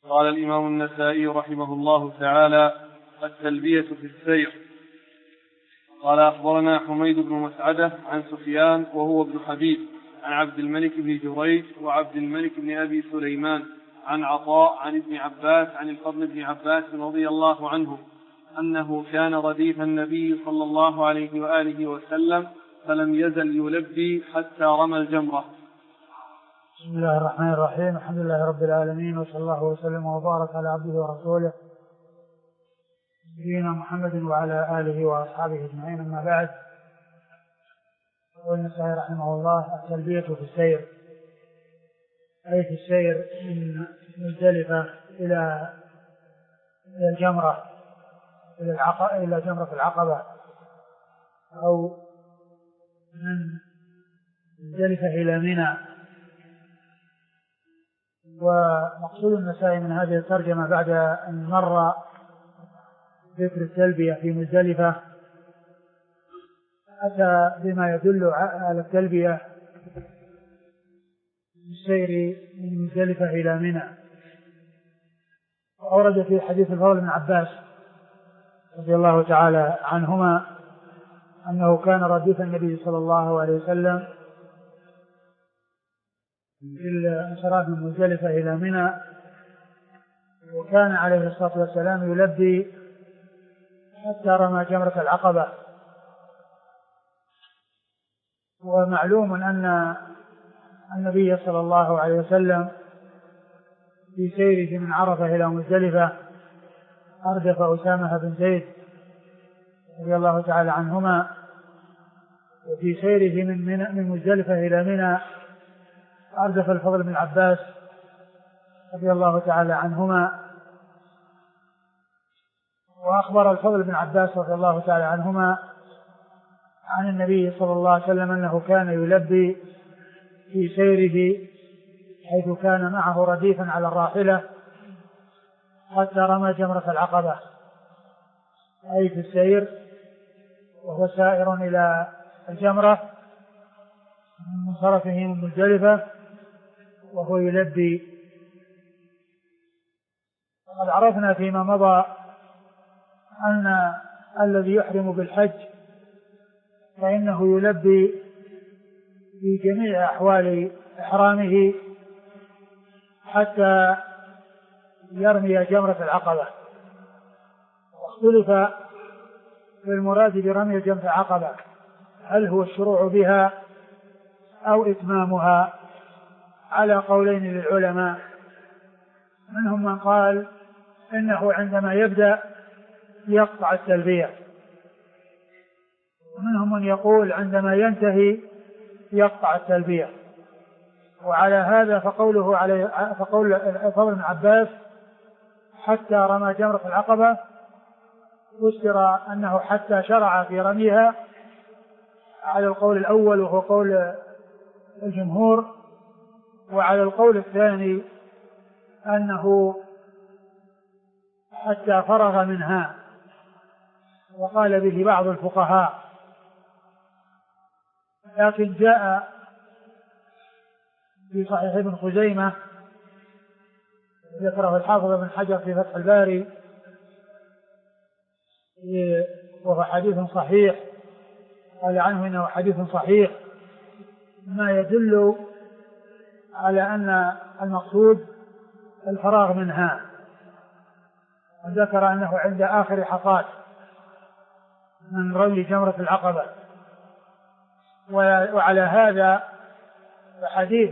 قال الإمام النسائي رحمه الله تعالى: التلبية في السير. قال: أخبرنا حميد بن مسعدة عن سفيان وهو ابن حبيب عن عبد الملك بن جريج وعبد الملك بن أبي سليمان عن عطاء عن ابن عباس عن الفضل بن عباس رضي الله عنه أنه كان رديف النبي صلى الله عليه وآله وسلم فلم يزل يلبي حتى رمى الجمرة. بسم الله الرحمن الرحيم. الحمد لله رب العالمين، وصلى الله وسلم وبارك على عبده ورسوله نبينا محمد وعلى آله وأصحابه أجمعين. أما بعد، يقول النسائي رحمه الله: التلبية في السير، أي في السير من مزدلفة إلى الجمرة، إلى جمرة العقبة، أو من مزدلفة إلى منى. ومقصود النسائي من هذه الترجمة بعد أن مر ذكر التلبية في مزدلفة أتى بما يدل على التلبية السير من مزدلفة إلى منى. أورد في حديث الفضل بن عباس رضي الله تعالى عنهما أنه كان رديف النبي صلى الله عليه وسلم في الانصراف من مزدلفة إلى منى، وكان عليه الصلاة والسلام يلبي حتى رمى جمرة العقبة. ومعلوم أن النبي صلى الله عليه وسلم في سيره من عرفة إلى مزدلفة أردف أسامة بن زيد رضي الله تعالى عنهما، وفي سيره من مزدلفة إلى منى أردف الفضل بن عباس رضي الله تعالى عنهما. وأخبر الفضل بن عباس رضي الله تعالى عنهما عن النبي صلى الله عليه وسلم أنه كان يلبي في سيره حيث كان معه رديفا على الراحلة حتى رمى جمرة العقبة، أي في السير وهو سائر إلى الجمرة من منصرفه من مزدلفة وهو يلبي. وقد عرفنا فيما مضى أن الذي يحرم بالحج فإنه يلبي في جميع أحوال إحرامه حتى يرمي جمرة العقبة. واختلف في المراد برمي جمرة العقبة، هل هو الشروع بها أو إتمامها، على قولين للعلماء. منهم من قال إنه عندما يبدأ يقطع التلبية، ومنهم من يقول عندما ينتهي يقطع التلبية. وعلى هذا فقول الفضل بن عباس حتى رمى جمرة العقبة فسر أنه حتى شرع في رميها على القول الأول وهو قول الجمهور، وعلى القول الثاني أنه حتى فرغ منها، وقال به بعض الفقهاء. لكن جاء في صحيح ابن خزيمة ذكره الحافظ ابن حجر في فتح الباري وهو حديث صحيح، قال عنه إنه حديث صحيح، ما يدل على أن المقصود الفراغ منها. وذكر أنه عند آخر حصاد من رمي جمرة العقبة. وعلى هذا فحديث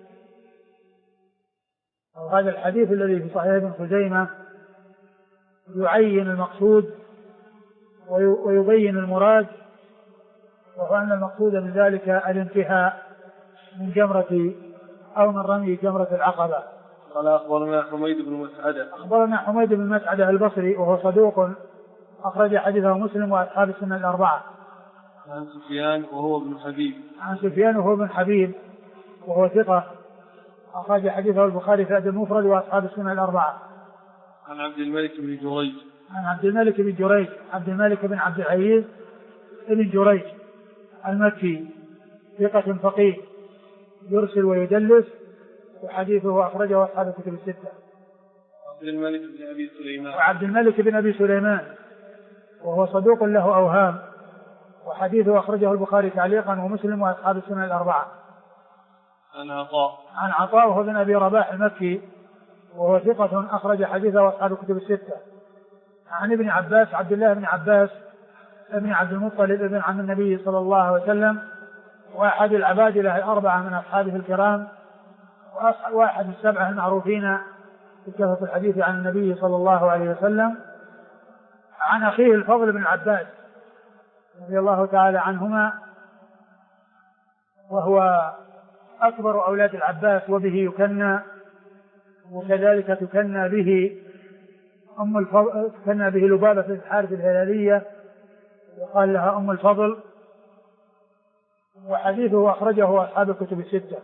أو هذا الحديث الذي في صحيح ابن خزيمة يعين المقصود ويبين المراد، وهو أن المقصود من ذلك الانتهاء من جمرة أو من رمي جمرة العقبة. قال: أخبرنا حميد بن مسعدة. أخبرنا حميد بن مسعدة البصري وهو صدوق أخرج حديثه مسلم وأصحاب السنة الأربعة. عن سفيان وهو ابن حبيب. عن سفيان وهو ابن حبيب وهو ثقة أخرج حديثه البخاري في الأدب المفرد وأصحاب السنة الأربعة. عن عبد الملك بن جريج. عن عبد الملك بن جريج، عبد الملك بن عبد العزيز بن جريج المكي ثقة فقيه يرسل ويدلس، وحديثه أخرجه أصحاب الكتب الستة. الملك بن أبي سليمان. وعبد الملك بن أبي سليمان وهو صدوق له أوهام، وحديثه أخرجه البخاري تعليقا ومسلم وأصحاب السنن الأربعة. عن عطاء وهو بن أبي رباح المكي وهو ثقة أخرج حديثه أصحاب الكتب الستة. عن ابن عباس عبد الله بن عباس ابن عبد المطلب ابن عم النبي صلى الله عليه وسلم، وأحد العبادلة الأربعة من أصحابه الكرام، وأحد السبعة المعروفين بكثرة الحديث عن النبي صلى الله عليه وسلم. عن أخيه الفضل بن عباس رضي الله تعالى عنهما، وهو أكبر أولاد العباس وبه يكنى، وكذلك تكنى به تكنى به لبابة بنت الحارث الهلالية وقال لها أم الفضل، وحديثه أخرجه أصحاب الكتب الستة.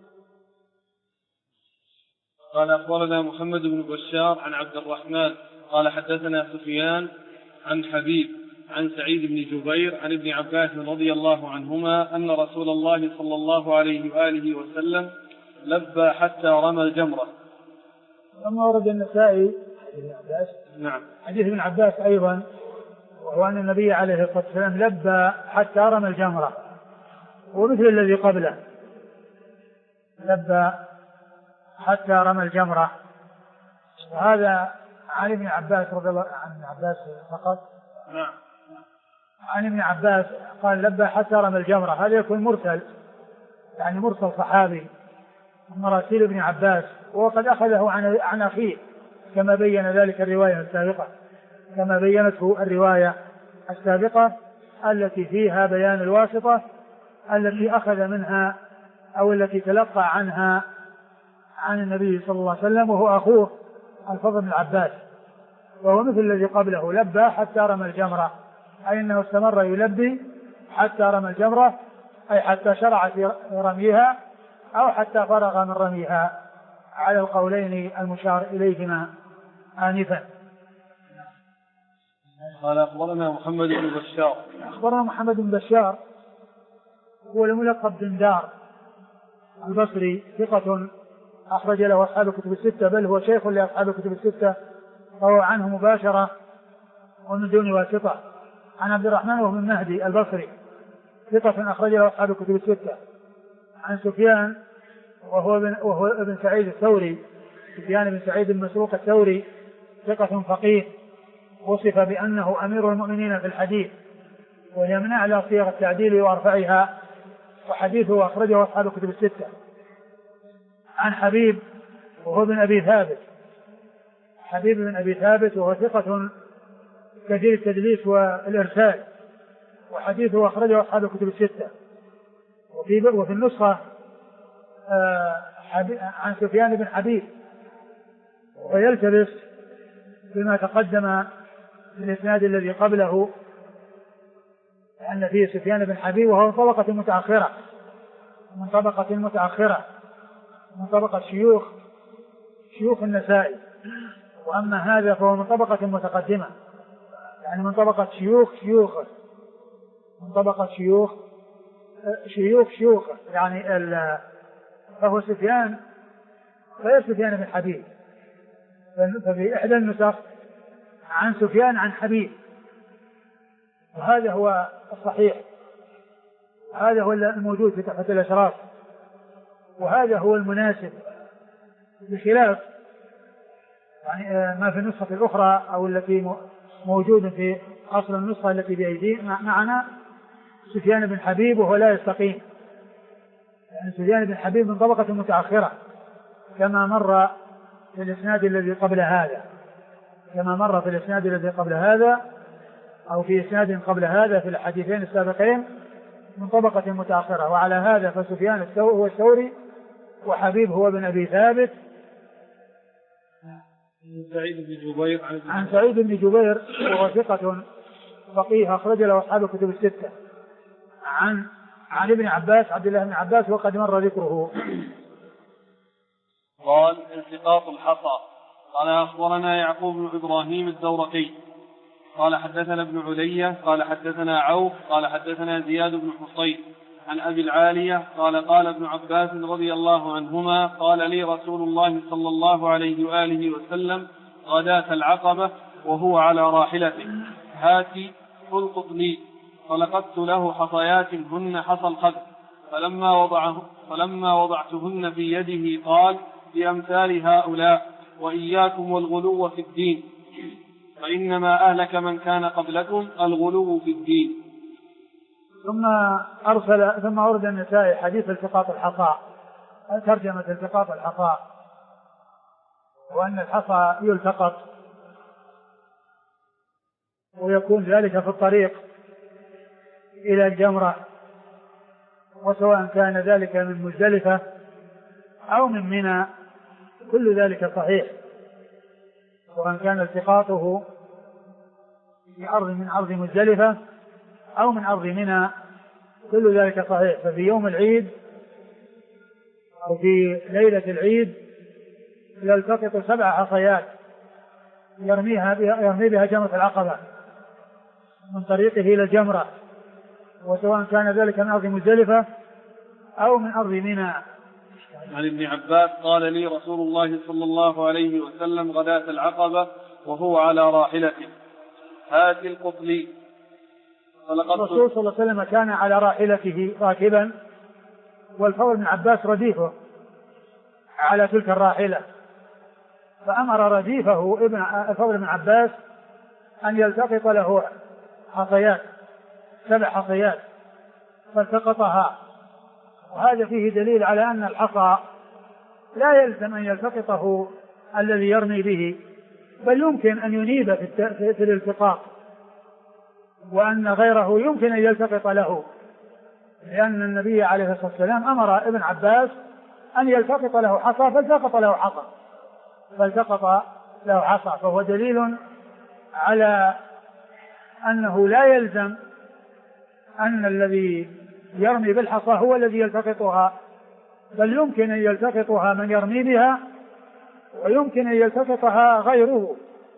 قال أخبرنا محمد بن بشار عن عبد الرحمن قال حدثنا سفيان عن حبيب عن سعيد بن جبير عن ابن عباس رضي الله عنهما أن رسول الله صلى الله عليه وآله وسلم لبى حتى رمى الجمرة. ثم ورد النسائي نعم حديث ابن عباس أيضا، وهو أن النبي عليه الصلاة والسلام لبى حتى رمى الجمرة، ومثل الذي قبله لبى حتى رمى الجمرة. وهذا عن ابن عباس رضي الله عن ابن عباس فقط. نعم. عن ابن عباس قال لبى حتى رمى الجمرة، هذا يكون مرسل، يعني مرسل صحابي من مراسيل ابن عباس، وقد أخذه عن أخيه كما بين ذلك الرواية السابقة، كما بينته الرواية السابقة التي فيها بيان الواسطة التي أخذ منها أو التي تلقى عنها عن النبي صلى الله عليه وسلم، وهو أخوه الفضل بن عباس، وهو مثل الذي قبله لبى حتى رمى الجمرة، أي أنه استمر يلبي حتى رمى الجمرة، أي حتى شرع في رميها أو حتى فرغ من رميها، على القولين المشار إليهما آنفا. قال أخبرنا محمد بن بشار. أخبرنا محمد بن بشار هو الملقب بن دار البصري، ثقة أخرج له أصحاب الكتب الستة، بل هو شيخ لأصحاب الكتب الستة، فهو عنه مباشرة ومن دون واسطة. عن عبد الرحمن وهو بن مهدي البصري، ثقة أخرج له أصحاب الكتب الستة. عن سفيان وهو ابن سعيد الثوري، سفيان بن سعيد المسروق الثوري، ثقة فقيه، وصف بأنه أمير المؤمنين في الحديث، وهي من أعلى صيغ التعديل وأرفعها، وحديثه أخرجه أصحاب الكتب الستة. عن حبيب وهو بن أبي ثابت، حبيب بن أبي ثابت وهو ثقة كثير التدليس والإرسال، وحديثه أخرجه أصحاب الكتب الستة. وفي النسخة عن سفيان بن حبيب، ويلتبس بما تقدم في الإسناد الذي قبله، لأن فيه سفيان بن حبيب وهو من طبقة متأخرة، من طبقة شيوخ النسائي، وأما هذا فهو من طبقة متقدمة، يعني من طبقة شيوخه، من طبقة شيوخ يعني فهو سفيان غير سفيان بن حبيب، ففي إحدى النسخ عن سفيان عن حبيب، وهذا هو الصحيح، هذا هو الموجود في تحفة الأشراف، وهذا هو المناسب، بخلاف يعني ما في النسخة الأخرى أو التي موجود في أصل النسخة التي بأيدينا معنا سفيان بن حبيب وهو لا يستقيم، يعني سفيان بن حبيب من طبقة متأخرة كما مر في الإسناد الذي قبل هذا، أو في إسناد قبل هذا في الحديثين السابقين من طبقة متأخرة. وعلى هذا فسفيان هو الثوري، وحبيب هو بن أبي ثابت. عن سعيد بن جبير وهو ثقة فقيه أخرج له أصحاب الكتب الستة. عن ابن عباس عبد الله بن عباس وقد مر ذكره. قال التقاط الحصى. قال أخبرنا يعقوب بن إبراهيم الدورقي قال حدثنا ابن علية قال حدثنا عوف قال حدثنا زياد بن حصين عن أبي العالية قال ابن عباس رضي الله عنهما قال لي رسول الله صلى الله عليه وآله وسلم غداة العقبة وهو على راحلته هات القط لي، فلقدت له حصيات هن حصى الخذ، فلما وضعتهن في يده قال بأمثال هؤلاء وإياكم والغلو في الدين، فإنما أهلك من كان قبلكم الغلو في الدين. ثم أورد النسائي حديث التقاط الحصى، ترجمة التقاط الحصى، وأن الحصى يلتقط ويكون ذلك في الطريق إلى الجمرة، وسواء كان ذلك من مزدلفة أو من منى كل ذلك صحيح، وأن كان التقاطه من أرض مزدلفة أو من أرض منى كل ذلك صحيح. ففي يوم العيد أو في ليلة العيد يلتقط 7 حصيات يرمي بها جمرة العقبة من طريقه إلى الجمرة، وسواء كان ذلك من أرض مزدلفة أو من أرض منى. عن ابن عباس قال لي رسول الله صلى الله عليه وسلم غداة العقبة وهو على راحلته هات القط لي. الرسول صلى الله عليه وسلم كان على راحلته راكبا، والفضل بن عباس رديفه على تلك الراحلة، فأمر رديفه الفضل بن عباس أن يلتقط له حصيات 7 حصيات، فالتقطها. وهذا فيه دليل على أن الحصى لا يلزم أن يلتقطه الذي يرمي به، بل يمكن أن ينيب في الالتقاط، وأن غيره يمكن أن يلتقط له، لأن النبي عليه الصلاة والسلام أمر ابن عباس أن يلتقط له حصى فالتقط له حصى، فهو دليل على أنه لا يلزم أن الذي يرمي بالحصى هو الذي يلتقطها، بل يمكن أن يلتقطها من يرمي بها، ويمكن أن يلتقطها غيره.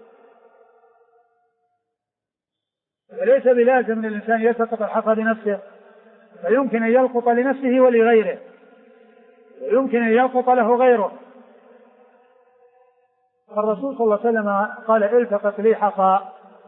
وليس بلازم للإنسان يلتقط الحصى بنفسه، فيمكن أن يلقط لنفسه ولغيره، ويمكن أن يلقط له غيره. فالرسول صلى الله عليه وسلم قال التقط لي حصى،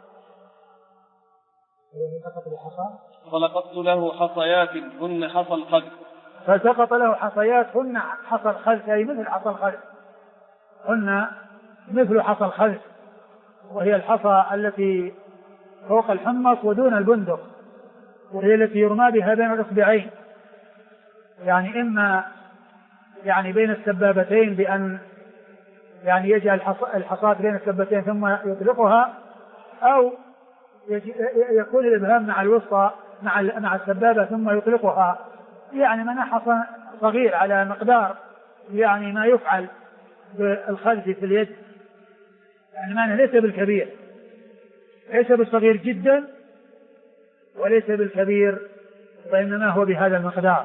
فلقطت له حصيات هن حصى الخذ، فالتقط له حصيات هن حصى الخذ، أي مثل حصى الخذ، هن مثل حصى الخذ، وهي الحصى التي فوق الحمص ودون البندق، وهي التي يرمى بها بين الإصبعين، يعني إما يعني بين السبابتين بأن يعني يجعل الحصاة بين السبابتين ثم يطلقها، أو يكون الإبهام مع الوسطى مع السبابة ثم يطلقها، يعني منع حصى صغير على مقدار يعني ما يفعل بالخلف في اليد، يعني معنى ليس بالكبير، ليس بالصغير جدا وليس بالكبير، وإنما هو بهذا المقدار.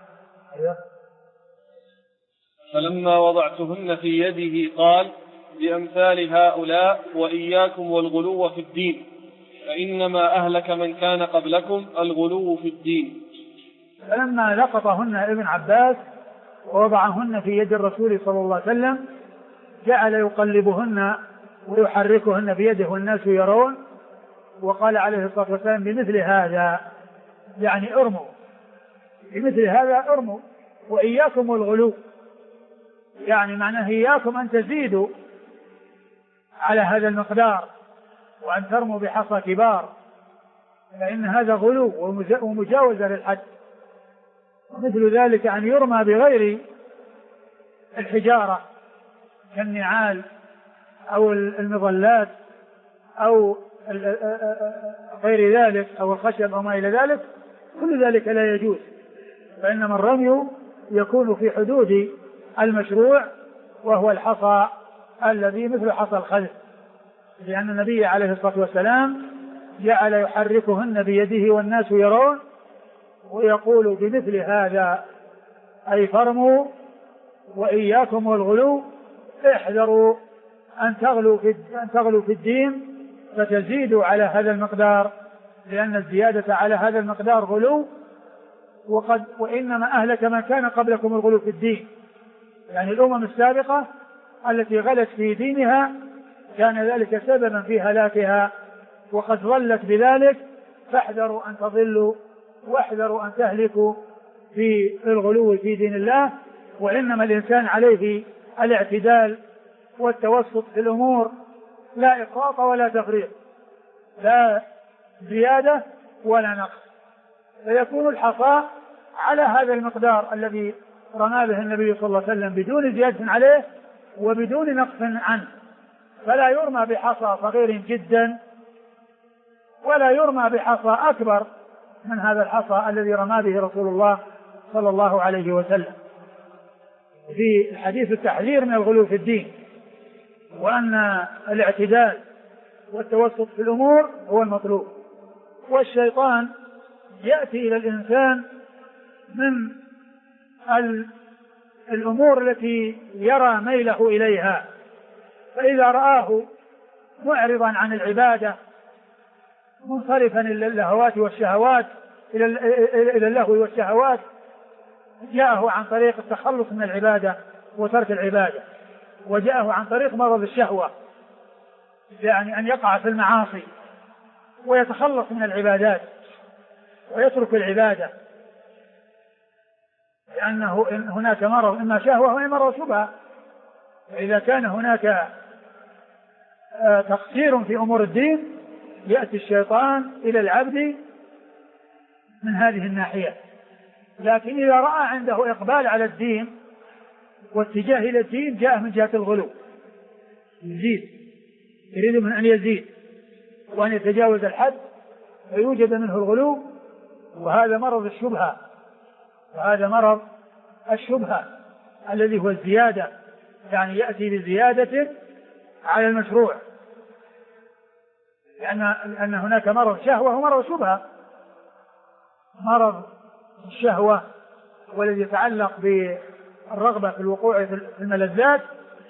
فلما وضعتهن في يده قال بأمثال هؤلاء وإياكم والغلو في الدين، فإنما أهلك من كان قبلكم الغلو في الدين. فلما لقطهن ابن عباس ووضعهن في يد الرسول صلى الله عليه وسلم جعل يقلبهن ويحركهن بيده والناس يرون، وقال عليه الصلاة والسلام بمثل هذا، يعني ارموا، بمثل هذا ارموا، وإياكم والغلو، يعني معناه إياكم أن تزيدوا على هذا المقدار وأن ترموا بحصى كبار، فإن هذا غلو ومجاوزة للحد. مثل ذلك أن يرمى بغير الحجارة كالنعال أو المظلات أو غير ذلك أو الخشب أو ما إلى ذلك، كل ذلك لا يجوز، فإنما الرمي يكون في حدود المشروع، وهو الحصى الذي مثل حصى الخلف، لأن النبي عليه الصلاة والسلام جعل يحركهن بيده والناس يرون، ويقول بمثل هذا أي فرموا وإياكم والغلو، احذروا أن تغلوا في الدين فتزيدوا على هذا المقدار، لأن الزيادة على هذا المقدار غلو، وإنما أهلك من كان قبلكم الغلو في الدين، يعني الأمم السابقة التي غلت في دينها كان ذلك سببا في هلاكها وقد ضلت بذلك، فاحذروا أن تضلوا واحذروا أن تهلكوا في الغلو في دين الله. وإنما الإنسان عليه الاعتدال والتوسط في الأمور، لا إفراط ولا تفريط، لا زيادة ولا نقص، فيكون الحصاء على هذا المقدار الذي رمى به النبي صلى الله عليه وسلم بدون زيادة عليه وبدون نقص عنه، فلا يرمى بحصى صغير جدا ولا يرمى بحصى أكبر من هذا الحصى الذي رمى به رسول الله صلى الله عليه وسلم. في الحديث التحذير من الغلو في الدين، وأن الاعتدال والتوسط في الأمور هو المطلوب. والشيطان يأتي إلى الإنسان من الأمور التي يرى ميله إليها، فإذا رآه معرضا عن العبادة منصرفا إلى اللهوات والشهوات إلى اللهو والشهوات، جاءه عن طريق التخلص من العبادة وترك العبادة، وجاءه عن طريق مرض الشهوة، يعني أن يقع في المعاصي ويتخلص من العبادات ويترك العبادة، لأنه هناك مرض إما شهوة وإما مرض شبهة. فإذا كان هناك تقصير في أمور الدين يأتي الشيطان إلى العبد من هذه الناحية. لكن إذا رأى عنده إقبال على الدين واتجاه إلى الدين جاء من جهة الغلو، يزيد، يريد من أن يزيد وأن يتجاوز الحد فيوجد منه الغلو، وهذا مرض الشبهة، وهذا مرض الشبهة الذي هو الزيادة، يعني يأتي بزيادة على المشروع، لأن هناك مرض شهوة ومرض شبهة. مرض الشهوة والذي يتعلق بالرغبة في الوقوع في الملذات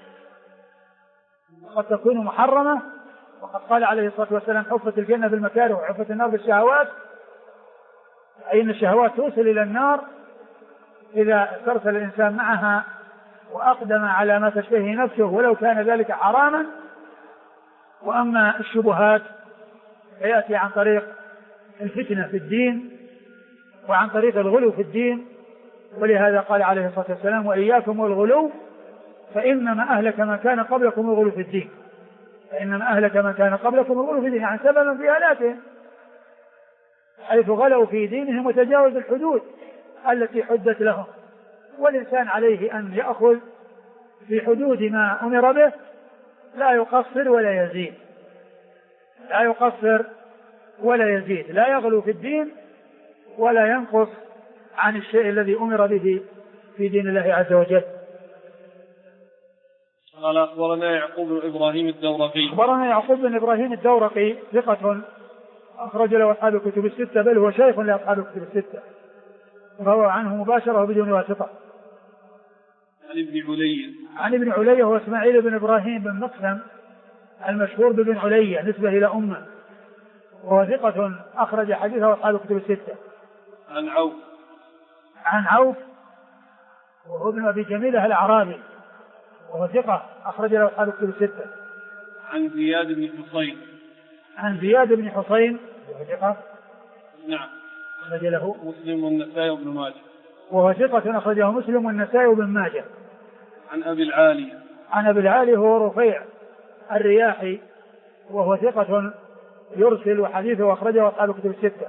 قد تكون محرمة، وقد قال عليه الصلاة والسلام حفت الجنة بالمكاره وحفت النار بالشهوات، أي أن الشهوات توصل إلى النار إذا استرسل الإنسان معها وأقدم على ما تشتهي نفسه ولو كان ذلك حراما. وأما الشبهات يأتي عن طريق الفتنة في الدين وعن طريق الغلو في الدين، ولهذا قال عليه الصلاة والسلام وإياكم والغلو فإنما أهلك ما كان قبلكم الغلو في الدين، فإنما أهلك ما كان قبلكم الغلو في الدين، يعني سببا في هلاكهم حيث غلوا في دينهم وتجاوز الحدود التي حدت لهم. والإنسان عليه أن يأخذ في حدود ما أمر به، لا يقصر ولا يزيد، لا يقصر ولا يزيد، لا يغلو في الدين ولا ينقص عن الشيء الذي أمر به في دين الله عز وجل. قال أخبرنا يعقوب بن إبراهيم الدورقي. أخبرنا يعقوب بن إبراهيم الدورقي ثقة أخرج له أصحاب الكتب الستة، بل هو شيخ لأصحاب الكتب الستة، فهو عنه مباشرة بدون واسطة. عن ابن علية هو إسماعيل بن إبراهيم بن مقسم المشهور بابن علية نسبة إلى أمه، وهو ثقة أخرج حديثه أصحاب الكتب الستة. عن عوف وهو ابن أبي جميلة الأعرابي، وهو ثقة أخرج له أصحاب الكتب الستة. عن زياد بن حسين وهو ثقة، نعم، أخرج له مسلم والنسائي وابن ماجه، وهو ثقة أخرجه مسلم والنسائي وابن ماجه. عن أبي العالي هو رفيع الرياحي، وهو ثقة يرسل وحديثه أخرجه أصحاب الكتب الستة.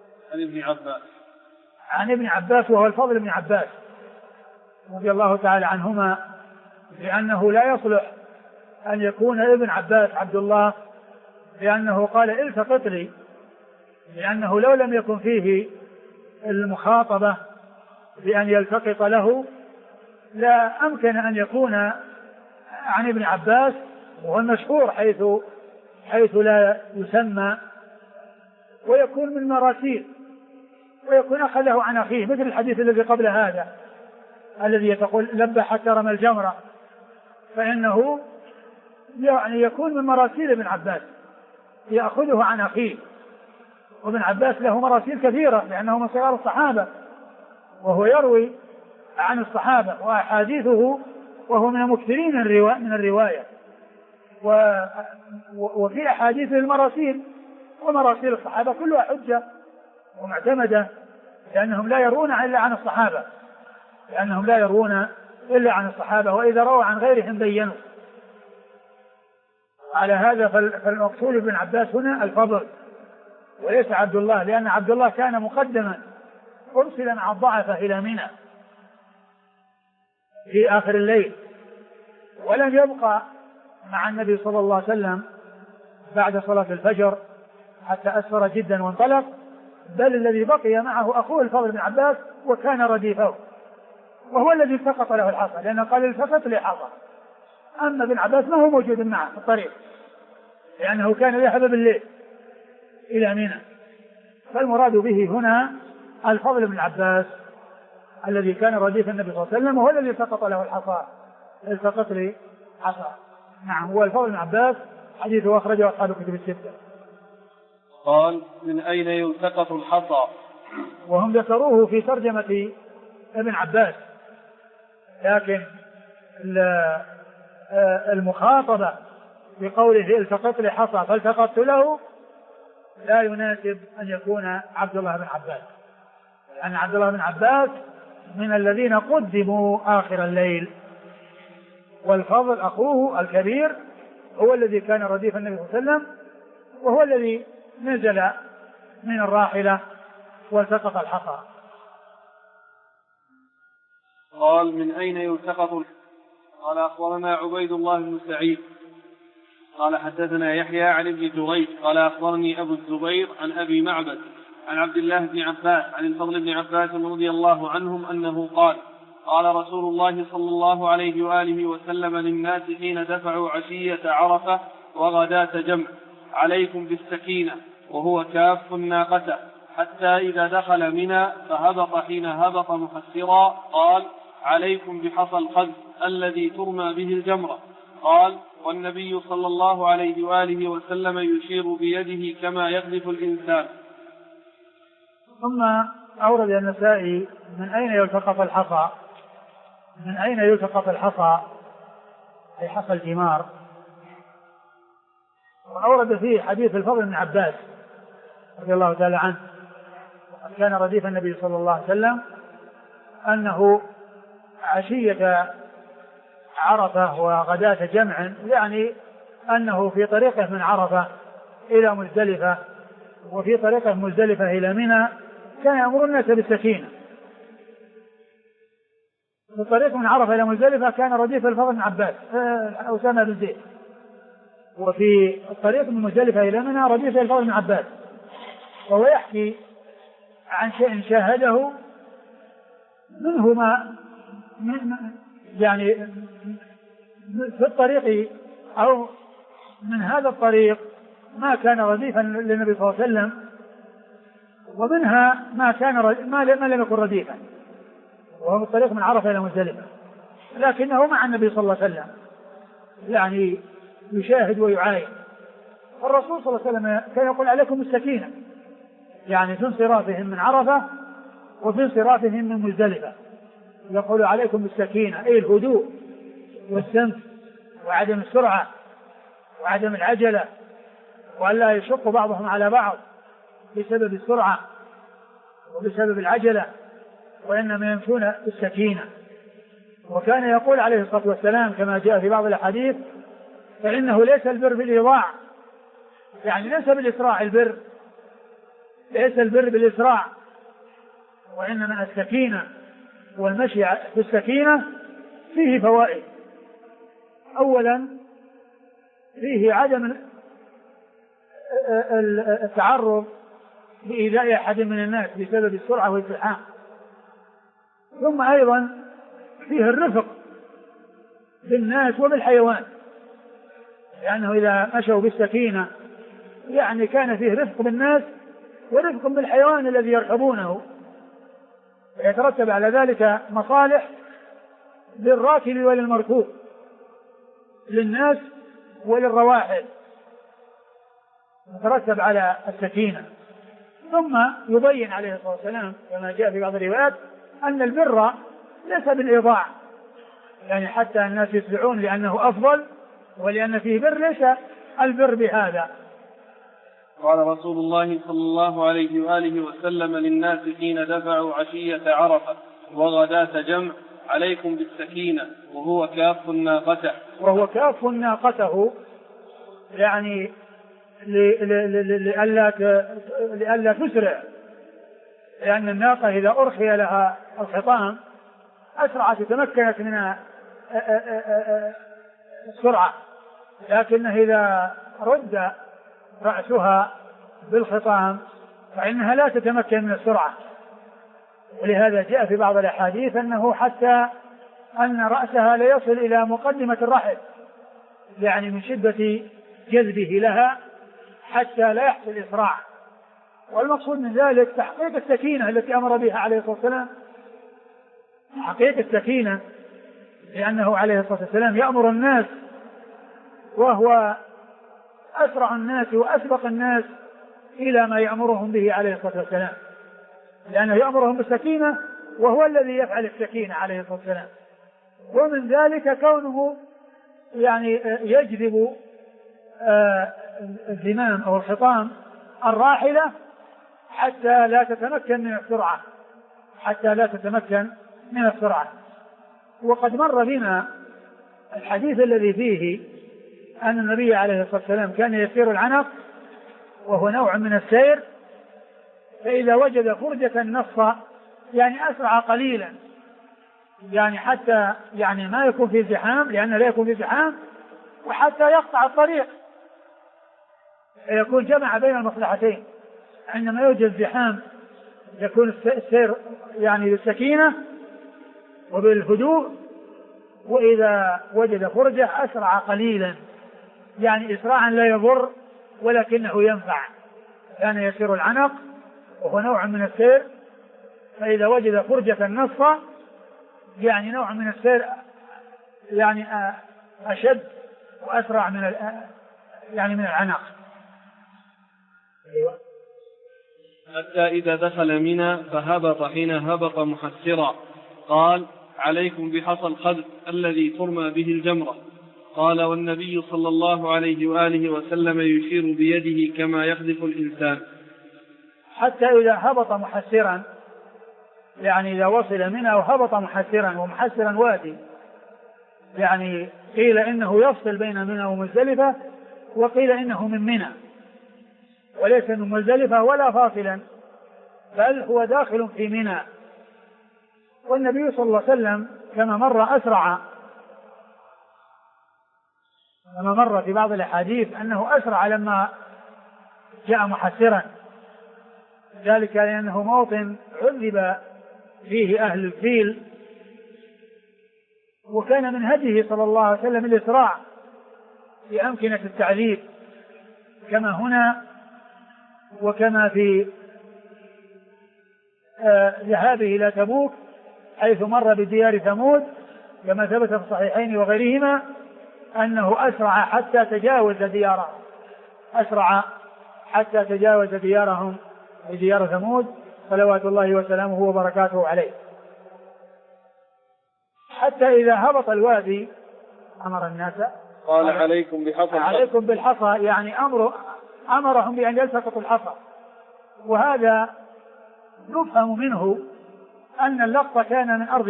عن ابن عباس وهو الفضل بن عباس رضي الله تعالى عنهما، لأنه لا يصلح أن يكون ابن عباس عبد الله، لأنه قال التقط لي، لأنه لو لم يكن فيه المخاطبة بأن يلتقط له لا أمكن أن يكون عن ابن عباس، وهو المشهور حيث لا يسمى، ويكون من مراسيل، ويكون أخذه عن أخيه، مثل الحديث الذي قبل هذا الذي يقول لبى حتى رمى الجمرة، فإنه يعني يكون من مراسيل ابن عباس، يأخذه عن أخيه. وابن عباس له مراسيل كثيرة لأنه من صغار الصحابة، وهو يروي عن الصحابة وأحاديثه، وهو من المكثرين من الرواية، وفي أحاديث المراسيل، ومراسيل الصحابة كلها حجة ومعتمدة، لأنهم لا يروون إلا عن الصحابة، وإذا رووا عن غيرهم بينوا. على هذا فالمقصود ابن عباس هنا الفضل وليس عبد الله، لأن عبد الله كان مقدما أرسل مع الضعفة إلى منى في آخر الليل، ولم يبقى مع النبي صلى الله عليه وسلم بعد صلاة الفجر حتى أسفر جدا وانطلق، بل الذي بقي معه أخوه الفضل بن عباس وكان رديفه، وهو الذي التقط له الحصى، لأنه قال التقط لي حصى. أما ابن عباس ما هو موجود معه في الطريق، لأنه كان يذهب بالليل إلى منى. فالمراد به هنا الفضل بن عباس الذي كان رديف النبي صلى الله عليه وسلم، وهو الذي التقط له الحصى، التقط لي حصى. نعم، هو الفضل بن عباس، حديثه أخرجه أصحاب الكتب الستة. قال: من أين يلتقط الحصى؟ وهم ذكروه في ترجمة ابن عباس، لكن المخاطبة بقوله التقط لي حصى فالتقطت له لا يناسب أن يكون عبد الله بن عباس، لأن عبد الله بن عباس من الذين قدموا آخر الليل، والفضل أخوه الكبير هو الذي كان رديف النبي صلى الله عليه وسلم، وهو الذي نزل من الراحلة والتقط الحصى. قال: من أين يلتقط؟ قال: أخبرنا عبيد الله بن سعيد قال حدثنا يحيى عن ابن جريج قال أخبرني أبو الزبير عن أبي معبد عن عبد الله بن عباس عن الفضل بن عباس رضي الله عنهم أنه قال: قال رسول الله صلى الله عليه وآله وسلم للناس حين دفعوا عشية عرفة وغداة جمع: عليكم بالسكينة، وهو كاف ناقته، حتى إذا دخل منى فهبط حين هبط محسرا قال: عليكم بحصى الخذ الذي ترمى به الجمرة. قال: والنبي صلى الله عليه وآله وسلم يشير بيده كما يقذف الإنسان. ثم أورد النسائي من أين يلتقط الحصى، من أين يلتقط الحصى أي حصى الجمار، وأورد فيه حديث الفضل بن عباس رضي الله تعالى عنه، وقد كان رديف النبي صلى الله عليه وسلم أنه عشية عرفة وغداة جمع، يعني أنه في طريقه من عرفة إلى مزدلفة، وفي طريقه مزدلفة إلى منى كان يأمر الناس بالسكينة. في الطريق من عرفة إلى مزدلفة كان رديف الفضل بن عباس أسامة بن زيد، وفي الطريق من مزدلفة إلى منى رديف الفضل بن عباس، وهو يحكي عن شيء شاهده منهما يعني في الطريق أو من هذا الطريق ما كان رديفا للنبي صلى الله عليه وسلم، ومنها ما لم يكن رديفا، وهو الطريق من عرفة إلى مزدلفة، لكنه مع النبي صلى الله عليه وسلم يعني يشاهد ويعاين. الرسول صلى الله عليه وسلم كان يقول: عليكم السكينة، يعني في انصرافهم من عرفة وفي انصرافهم من مزدلفة يقول: عليكم بالسكينة، أي الهدوء والسمت وعدم السرعة وعدم العجلة، وألا يشق بعضهم على بعض بسبب السرعة وبسبب العجلة، وإنما يمشون بالسكينة. وكان يقول عليه الصلاة والسلام كما جاء في بعض الأحاديث: فإنه ليس البر بالإيضاع، يعني ليس بالإسراع البر، ليس البر بالإسراع، وإنما السكينة والمشي في السكينة فيه فوائد. أولا فيه عدم التعرض لإيذاء أحد من الناس بسبب السرعة والازدحام، ثم أيضا فيه الرفق بالناس وبالحيوان، لأنه إذا مشوا بالسكينة يعني كان فيه رفق بالناس ورفق بالحيوان الذي يركبونه، ويترتب على ذلك مصالح للراكب وللمركوب، للناس وللرواحل، يترتب على السكينة. ثم يبين عليه الصلاة والسلام كما جاء في بعض الروايات أن البر ليس بالإيضاع، يعني حتى الناس يتبعون لأنه أفضل، ولأن فيه بر ليس البر بهذا. قال رسول الله صلى الله عليه وآله وسلم للناس حين دفعوا عشية عرفة وغداة جمع: عليكم بالسكينة وهو كاف ناقته. وهو كاف ناقته يعني لئلا تسرع، لأن الناقة إذا أرخي لها الخطام أسرعت تمكنت من السرعة، لكنه إذا رد رأسها بالخطام فإنها لا تتمكن من السرعة. ولهذا جاء في بعض الأحاديث أنه حتى أن رأسها ليصل إلى مقدمة الرحل، يعني من شدة جذبه لها حتى لا يحصل إسراع. والمقصود من ذلك تحقيق السكينة التي أمر بها عليه الصلاة والسلام، تحقيق السكينة، لأنه عليه الصلاة والسلام يأمر الناس وهو أسرع الناس وأسبق الناس إلى ما يأمرهم به عليه الصلاة والسلام، لأنه يأمرهم بالسكينة وهو الذي يفعل السكينة عليه الصلاة والسلام. ومن ذلك كونه يعني يجذب الزمام أو الخطام الراحلة حتى لا تتمكن من السرعة. وقد مر بنا الحديث الذي فيه أن النبي عليه الصلاة والسلام كان يسير العنق وهو نوع من السير، فإذا وجد فرجة نص يعني أسرع قليلا، يعني حتى يعني ما يكون في زحام، لأنه لا يكون في زحام، وحتى يقطع الطريق، يكون جمع بين المصلحتين. عندما يوجد زحام يكون السير يعني بالسكينة وبالهدوء، وإذا وجد فرجة أسرع قليلا، يعني إسراعا لا يضر ولكنه ينفع. كان يسير العنق وهو نوع من السير، فإذا وجد فرجة نص يعني نوع من السير يعني أشد وأسرع من العنق. حتى إذا دخل منى فهبط حين هبط محسرا قال: عليكم بحصى الخذف الذي ترمى به الجمرة. قال: والنبي صلى الله عليه وآله وسلم يشير بيده كما يخذف الإنسان. حتى إذا هبط محسرا، يعني إذا وصل منى وهبط محسرا، ومحسرا وادي، يعني قيل إنه يفصل بين منى ومزدلفة، وقيل إنه من منى وليس من مزدلفة ولا فاصلا، بل هو داخل في منى. والنبي صلى الله عليه وسلم كما مر في بعض الأحاديث أنه أسرع لما جاء محسرا، ذلك لأنه موطن عذب فيه أهل الفيل، وكان من هديه صلى الله عليه وسلم الإسراع في أمكنة التعذيب، كما هنا وكما في ذهابه إلى تبوك حيث مر بديار ثمود، كما ثبت في الصحيحين وغيرهما أنه أسرع حتى تجاوز ديارهم بديار ثمود صلوات الله وسلامه وبركاته عليه. حتى إذا هبط الوادي أمر الناس قال: عليكم بالحصى، يعني أمرهم بأن يلتقطوا الحصى. وهذا يفهم منه أن اللقطة كان من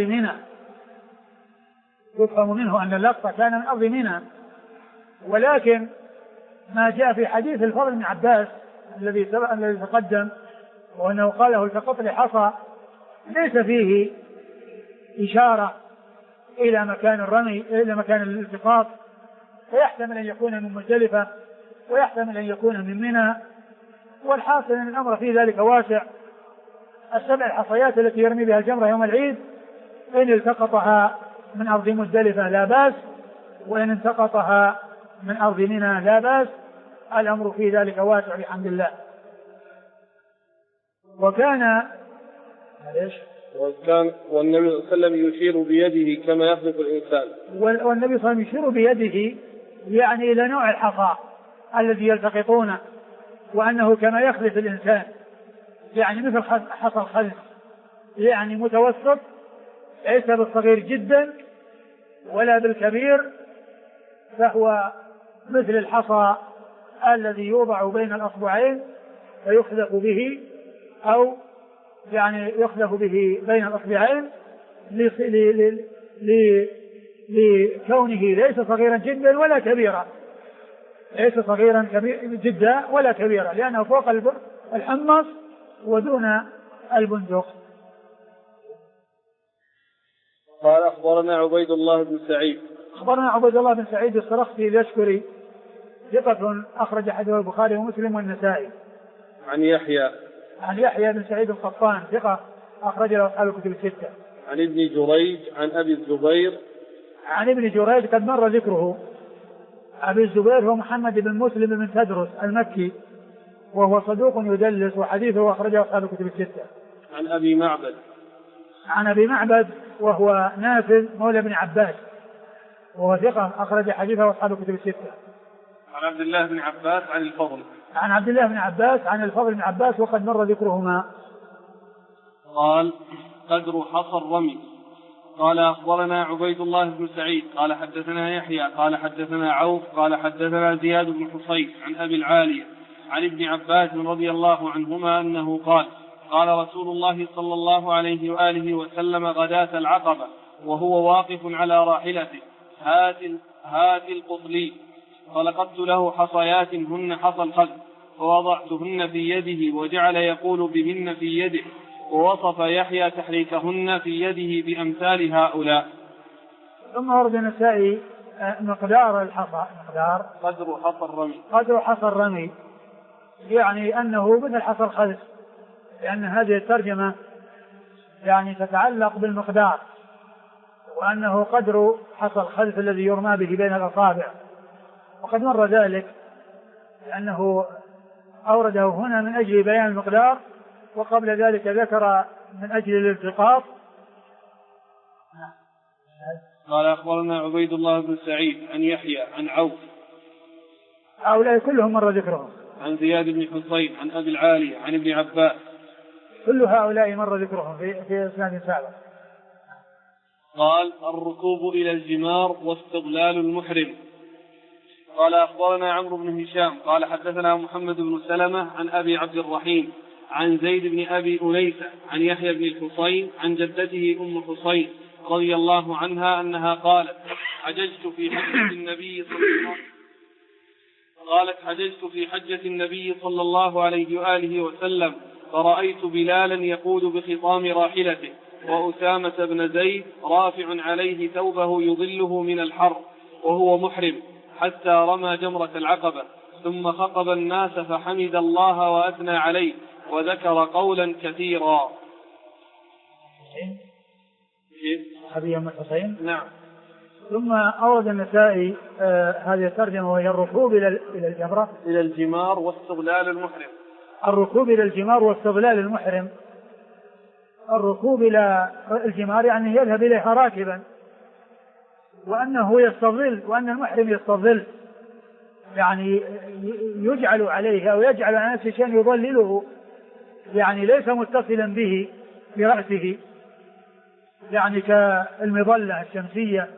أرض منى، ولكن ما جاء في حديث الفضل بن عباس الذي تقدم وأنه قاله: التقط لي حصى، ليس فيه إشارة إلى مكان الرمي، إلى مكان الالتقاط، فيحتمل أن يكون من مزدلفة ويحتمل أن يكون من منى. والحاصل أن الأمر في ذلك واسع. 7 الحصيات التي يرمي بها الجمرة يوم العيد، إن التقطها من أرض مزدلفة لا بأس، وإن التقطها من أرض منى لا بأس. الأمر في ذلك واسع بحمد الله. والنبي صلى الله عليه وسلم يشير بيده كما يخذف الإنسان. والنبي صلى الله عليه وسلم يشير بيده يعني إلى نوع الحصى الذي يلتقطونه، وأنه كما يخذف الإنسان، يعني مثل حصى الخذف، يعني متوسط، ليس بالصغير جدا ولا بالكبير، فهو مثل الحصى الذي يوضع بين الأصبعين فيخلف به، أو يعني يخلف به بين الأصبعين لكونه ليس صغيرا جدا ولا كبيرا، ليس صغيرا جدا ولا كبيرا، لأنه فوق الحمص ودون البندق. قال أخبرنا عبيد الله بن سعيد. أخبرنا عبيد الله بن سعيد الصرخسي اليشكري ثقة أخرج حديثه البخاري ومسلم والنسائي. عن يحيى بن سعيد القطان ثقة أخرج له أصحاب الكتب الستة. عن ابن جريج عن أبي الزبير. عن ابن جريج قد مر ذكره. أبي الزبير هو محمد بن مسلم بن تدرس المكي وهو صدوق يدلس وحديثه أخرجه أصحاب الكتب الستة. عن أبي معبد وهو نافذ مولى بن عباس وهو ثقة أخرج حديثه أصحاب الكتب الستة. عن عبد الله بن عباس عن الفضل. عن عبد الله بن عباس عن الفضل بن عباس وقد مر ذكرهما. قال قدر حصى الرمي. قال أخبرنا عبيد الله بن سعيد قال حدثنا يحيى قال حدثنا عوف قال حدثنا زياد بن حصين عن أبي العالية عن ابن عباس رضي الله عنهما أنه قال قال رسول الله صلى الله عليه وآله وسلم غداة العقبة وهو واقف على راحلته هات القطلي، فلقدت له حصيات هن حصى الخلف فوضعتهن في يده وجعل يقول بهن في يده، ووصف يحيى تحريكهن في يده بأمثال هؤلاء. ثم ورد النسائي مقدار الحصى، قدر حصى الرمي يعني أنه مثل حصى الخلف، لأن هذه الترجمة يعني تتعلق بالمقدار، وأنه قدر حصى الخلف الذي يرمى به بين الأصابع، وقد مر ذلك لأنه أورده هنا من أجل بيان المقدار، وقبل ذلك ذكر من أجل الالتقاط. قال أخبرنا عبيد الله بن سعيد عن يحيى عن عوف، هؤلاء كلهم مر ذكرهم. عن زياد بن حصين عن أبي العالية عن ابن عباس، كل هؤلاء مر ذكرهم في إسناد سابق. قال الركوب إلى الجمار واستضلال المحرم. قال أخبرنا عمرو بن هشام قال حدثنا محمد بن سلمة عن أبي عبد الرحيم عن زيد بن أبي أنيسة عن يحيى بن الحصين عن جدته أم حصين رضي الله عنها أنها قالت حججت في حجة النبي صلى الله عليه وآله وسلم فرأيت بلالا يقود بخطام راحلته وأسامة بن زيد رافع عليه ثوبه يظله من الحر وهو محرم حتى رمى جمرة العقبة، ثم خطب الناس فحمد الله وأثنى عليه وذكر قولا كثيرا. أبي أم الحسين. نعم. ثم أورد النسائي هذه الترجمة وهي الركوب إلى الجمرة إلى الجمار واستضلال المحرم. الركوب إلى الجمار واستضلال المحرم. الركوب إلى الجمار يعني يذهب إليها راكبا، وأنه يستظل، وأن المحرم يستظل يعني يجعل عليه أو يجعل على نفسه شيء يظلله، يعني ليس متصلا به برأسه يعني كالمظلة الشمسية،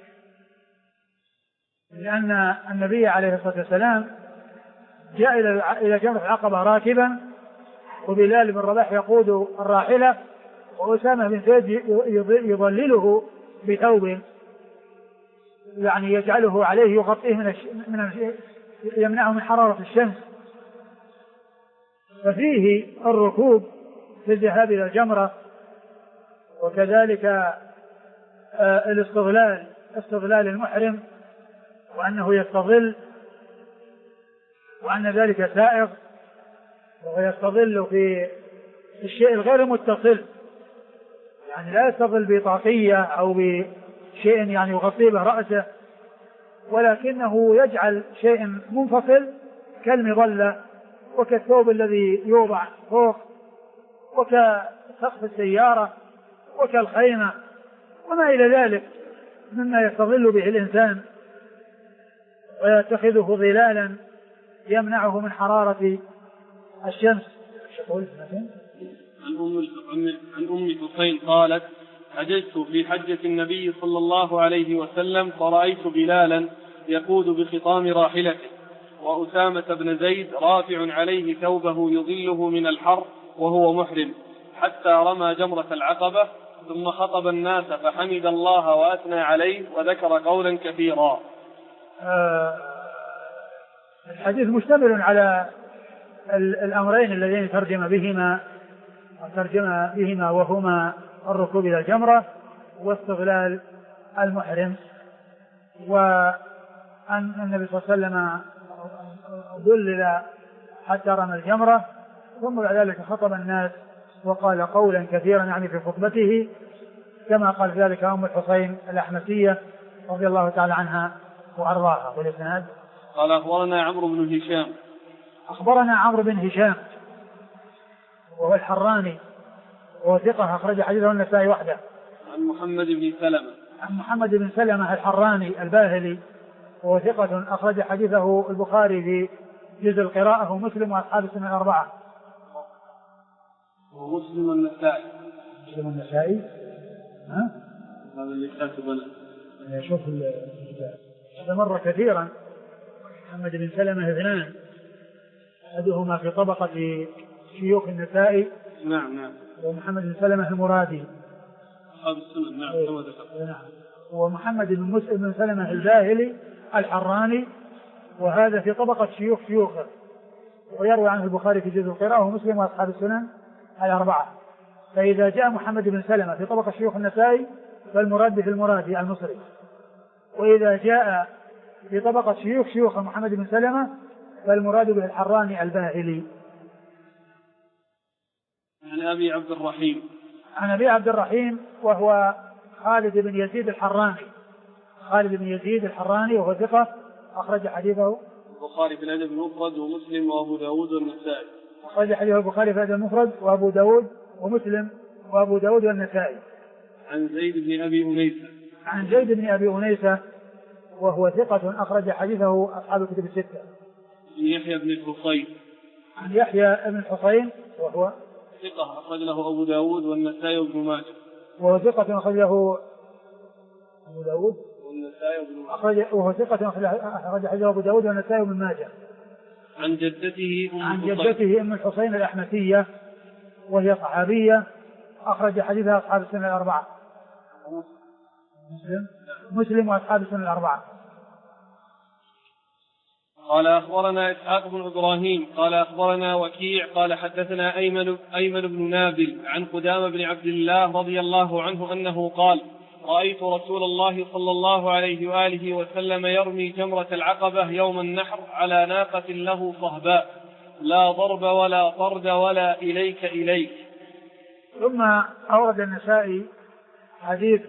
لأن النبي عليه الصلاة والسلام جاء إلى جمرة العقبة راكبا، وبلال بن رباح يقود الراحلة، وأسامة بن زيد يظلله بثوب يعني يجعله عليه يغطيه يمنعه من حرارة الشمس. ففيه الركوب في الذهاب إلى الجمرة، وكذلك استظلال المحرم، وأنه يستظل، وأن ذلك سائغ، ويستظل في الشيء الغير متصل، يعني لا يستظل بطاقية أو بشيء يعني يغطي به رأسه، ولكنه يجعل شيء منفصل كالمظلة وكالثوب الذي يوضع فوق وكسقف السيارة وكالخيمة وما إلى ذلك مما يستظل به الإنسان ويتخذه ظلالا يمنعه من حرارة الشمس. عن أم حصين قالت حججت في حجة النبي صلى الله عليه وسلم فرأيت بلالا يقود بخطام راحلته، وأسامة بن زيد رافع عليه ثوبه يظله من الحر وهو محرم، حتى رمى جمرة العقبة ثم خطب الناس فحمد الله وأثنى عليه وذكر قولا كثيرا. الحديث مشتمل على الأمرين اللذين ترجم بهما وهما الركوب إلى الجمرة واستغلال المحرم، وأن النبي صلى الله عليه وسلم ذلل حتى رمى الجمرة، ثم بعد ذلك خطب الناس وقال قولا كثيرا يعني في خطبته، كما قال ذلك أم الحسين الأحمسية رضي الله تعالى عنها وأرضاها. والإسناد قال أخبرنا عمرو بن هشام. أخبرنا عمرو بن هشام وهو الحراني وهو ثقة أخرج حديثه النسائي وحده. عن محمد بن سلمة. عن محمد بن سلمة الحراني الباهلي وهو ثقة أخرج حديثه البخاري في جزء القراءة ومسلم وأصحاب السنة الأربعة. ومسلم والنسائي. مسلم والنسائي. ها؟ هذا اللي كاتب له. شوف الكتاب. هذا مر كثيرا. محمد بن سلمة اثنان، أحدهما في طبقة شيوخ النسائي. نعم. ومحمد بن سلمة المرادي. أصحاب السنن. نعم كما ذكرت. نعم. ومحمد بن سلمة الباهلي الحراني، وهذا في طبقة شيوخه، ويروي عنه البخاري في جزء القراءة ومسلم وأصحاب السنن الأربعة. فإذا جاء محمد بن سلمة في طبقة شيوخ النسائي فالمراد به المرادي المصري، وإذا جاء في طبقة شيوخ محمد بن سلمة فالمراد به الحراني الباهلي. عن أبي عبد الرحيم. عن أبي عبد الرحيم وهو خالد بن يزيد الحراني. خالد بن يزيد الحراني وهو ثقة أخرج حديثه البخاري في الأدب المفرد ومسلم وأبو داود والنسائي. أخرج حديثه البخاري في الأدب المفرد وأبو داود ومسلم وأبو داود والنسائي. عن زيد بن أبي أنيسة. عن زيد بن أبي أنيسة وهو ثقة أخرج حديثه أصحاب الكتب الستة. عن يحيى بن الحصين. عن يحيى بن الحصين وهو ثقة أخرج له أبو داود والنسائي وابن ماجه. وهو ثقة أخرج له أبو داود والنسائي وابن ماجه. وهو ثقة أخرج حديثه أبو داود والنسائي وابن ماجه. عن جدته أم الحصين الأحمسية وهي صحابية أخرج حديثها أصحاب السنة الأربعة. مسلم وأصحاب السنة الأربعة. قال أخبرنا إسحاق بن إبراهيم قال أخبرنا وكيع قال حدثنا أيمن بن نابل عن قدامة بن عبد الله رضي الله عنه أنه قال رأيت رسول الله صلى الله عليه وآله وسلم يرمي جمرة العقبة يوم النحر على ناقة له صهباء لا ضرب ولا طرد ولا إليك. ثم أورد النسائي حديث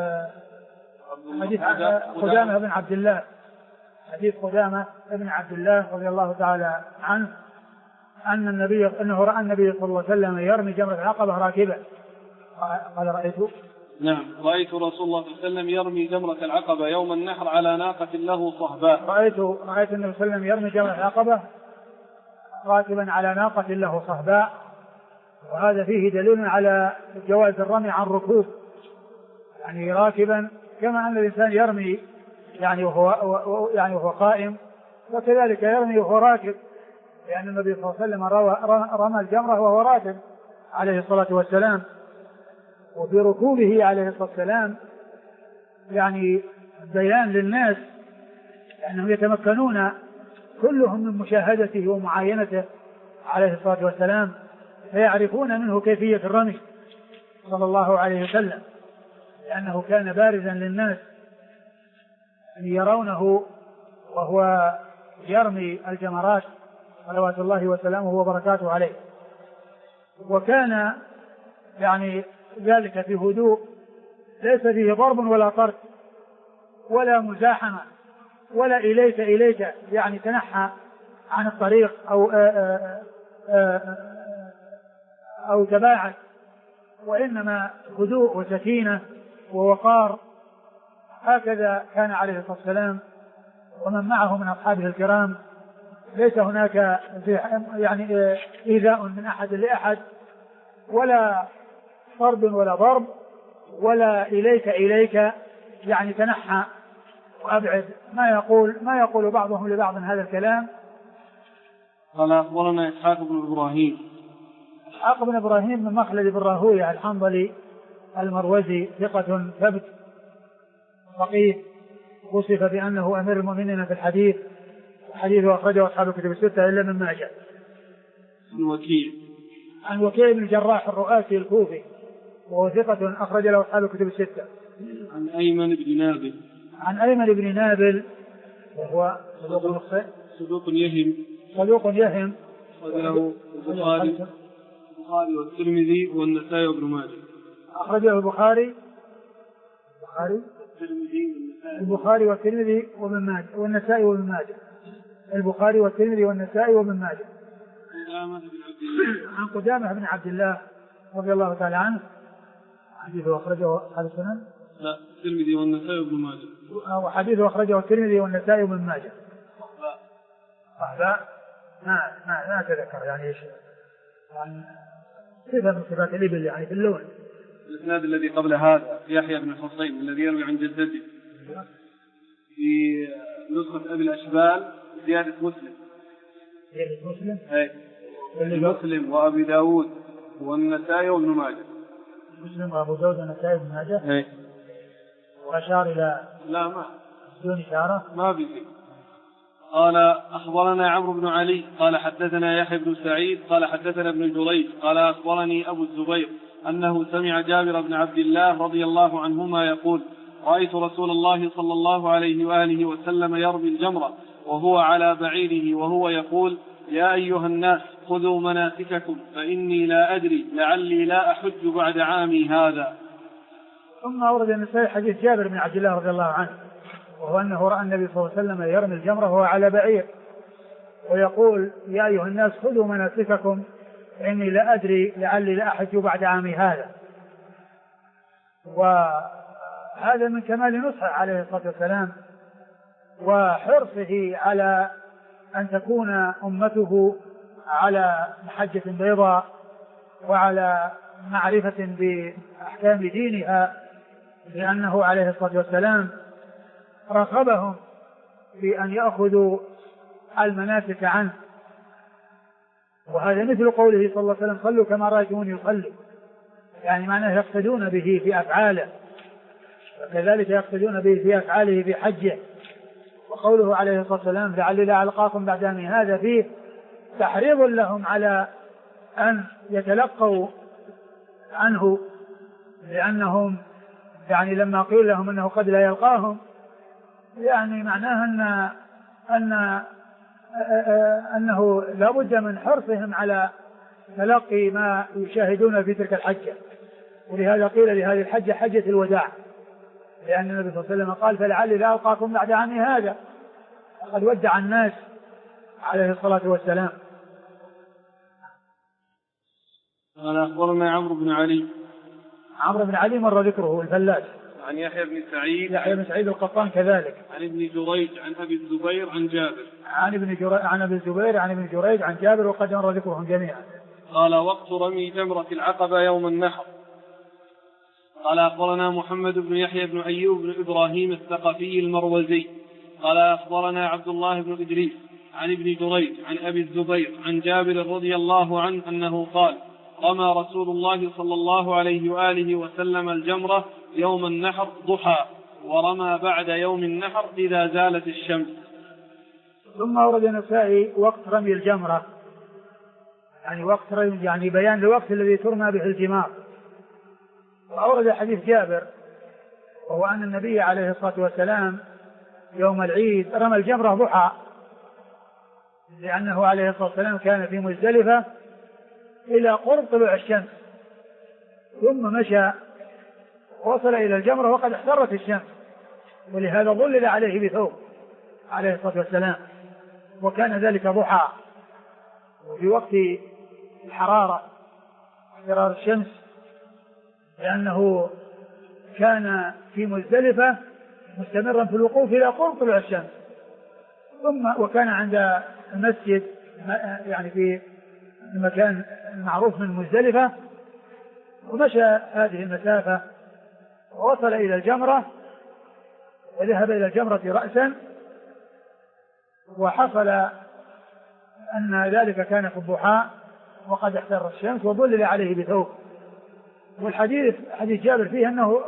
قدامة بن عبد الله. حديث قدامة بن عبد الله رضي الله تعالى عنه أنه رأى النبي صلى الله عليه وسلم يرمي جمرة العقبة راكبا. قال رأيت رسول الله صلى الله عليه وسلم يرمي جمرة العقبة يوم النحر على ناقة له صهباء. رأيت النبي صلى الله عليه وسلم يرمي جمرة العقبة راكبا على ناقة له صهباء، وهذا فيه دليل على جواز الرمي عن ركوب، يعني راكبا كما أن الإنسان يرمي يعني وهو قائم، وكذلك يرمي وهو راكب، لأن النبي صلى الله عليه وسلم رمى الجمرة وهو راكب عليه الصلاة والسلام. وفي ركوبه عليه الصلاة والسلام يعني بيان للناس لأنهم يتمكنون كلهم من مشاهدته ومعاينته عليه الصلاة والسلام، فيعرفون منه كيفية الرمي صلى الله عليه وسلم، لأنه كان بارزا للناس أن يرونه وهو يرمي الجمرات صلوات الله وسلامه وبركاته عليه. وكان يعني ذلك في هدوء ليس فيه ضرب ولا طرد ولا مزاحمة ولا إليك يعني تنحى عن الطريق أو تباعد، وإنما هدوء وسكينة ووقار. هكذا كان عليه الصلاة والسلام ومن معه من أصحابه الكرام، ليس هناك يعني إيذاء من أحد لأحد ولا طرد ولا ضرب ولا إليك يعني تنحى وأبعد ما يقول بعضهم لبعض هذا الكلام. قال أخبرنا إسحاق بن إبراهيم. إسحاق بن إبراهيم من مخلد بن راهويه الحنظلي المروزي ثقة ثبت فقيه، وصف بأنه أمير المؤمنين في الحديث، حديثه أخرجه أصحاب الكتب الستة إلا من ماجه. عن وكيع بن الجراح الرؤاسي الكوفي وهو ثقة أخرج له أصحاب الكتب الستة. عن أيمن بن نابل. عن أيمن بن نابل وهو صدوق يهم أخرجه البخاري والترمذي والنسائي وابن ماجه. أخرجه البخاري والترمذي والنسائي وابن ماجه. البخاري والترمذي والنسائي وابن ماجه. عن قدامة بن عبد الله رضي الله تعالى عنه، حديثه أخرجه أصحاب السنن. لا، الترمذي والنسائي وابن ماجه. وحديثه أخرجه الترمذي والنسائي وابن ماجه. ما أتذكر يعني إيش، يعني صفة من صفات الإبل يعني في اللون. الإسناد الذي قبل هذا يحيى بن الحصين الذي يروي عن جدته في نسخة أبي الأشبال زيادة مسلم. مسلم وأبي داود والنسائي وابن ماجه. مسلم وأبو داود والنسائي وابن ماجه. وأشار إلى ما دون إشارة ما بيزيد. قال أخبرنا عمرو بن علي قال حدثنا يحيى بن سعيد قال حدثنا ابن جريج قال أخبرني أبو الزبير أنه سمع جابر بن عبد الله رضي الله عنهما يقول: رأيت رسول الله صلى الله عليه وآله وسلم يرمي الجمرة وهو على بعيره وهو يقول: يا أيها الناس خذوا مناسككم فإني لا أدري لعلي لا أحج بعد عامي هذا. ثم أورد النسائي حديث جابر بن عبد الله رضي الله عنه، وهو أنه رأى النبي صلى الله عليه وسلم يرمي الجمرة وهو على بعير ويقول: يا أيها الناس خذوا مناسككم فإني لا أدري لعلي لا أحج بعد عامي هذا. وهذا من كمال نصحه عليه الصلاة والسلام وحرصه على أن تكون أمته على محجة بيضاء وعلى معرفة بأحكام دينها، لأنه عليه الصلاة والسلام رغبهم في أن يأخذوا المناسك عنه. وهذا مثل قوله صلى الله عليه وسلم: صلوا كما رأيتموني يصلي، يعني معناه يقتدون به في أفعاله، وكذلك يقتدون به في أفعاله في حجه. وقوله عليه الصلاة والسلام: لعلي لا ألقاكم بعد عامي هذا، فيه تحريض لهم على أن يتلقوا عنه، لأنهم يعني لما قيل لهم أنه قد لا يلقاهم يعني معناه أنه لا بد من حرصهم على تلقي ما يشاهدون في تلك الحجة. ولهذا قيل لهذه الحجة حجة الوداع، لأن النبي صلى الله عليه وسلم قال: فلعلي لا ألقاكم بعد عامي هذا، قد ودع الناس عليه الصلاة والسلام. قال أخبرنا عمرو بن علي مر ذكره الفلاس. عن يحيى بن سعيد القطان كذلك. عن ابن جريج عن أبي الزبير عن جابر. عن أبي الزبير عن ابن جريج عن جابر، وقد مر ذكرهم جميعا. قال: وقت رمي جمرة العقبة يوم النحر. قال أخبرنا محمد بن يحيى بن أيوب بن إبراهيم الثقفي المروزي قال أخبرنا عبد الله بن إدريس عن ابن جريج عن أبي الزبير عن جابر رضي الله عنه أنه قال: رمى رسول الله صلى الله عليه وآله وسلم الجمرة يوم النحر ضحى، ورمى بعد يوم النحر إذا زالت الشمس. ثم أورد النسائي وقت رمي الجمرة، يعني وقت رمي، يعني بيان الوقت الذي ترمى به الجمار. وأورد حديث جابر، وهو أن النبي عليه الصلاة والسلام يوم العيد رمى الجمرة ضحى، لأنه عليه الصلاة والسلام كان في مزدلفة إلى قرب طلوع الشمس، ثم مشى وصل إلى الجمرة وقد احترت الشمس، ولهذا ظلل عليه بثوب عليه الصلاة والسلام، وكان ذلك ضحى. وفي وقت الحرارة احترار الشمس، لأنه كان في مزدلفة مستمرا في الوقوف إلى قرب طلوع الشمس، ثم وكان عند المسجد يعني في المكان المعروف من مزدلفة، ومشى هذه المسافة ووصل إلى الجمرة، وذهب إلى الجمرة رأسا، وحصل أن ذلك كان في الضحى وقد احتر الشمس وظلل عليه بثوب. والحديث حديث جابر فيه أنه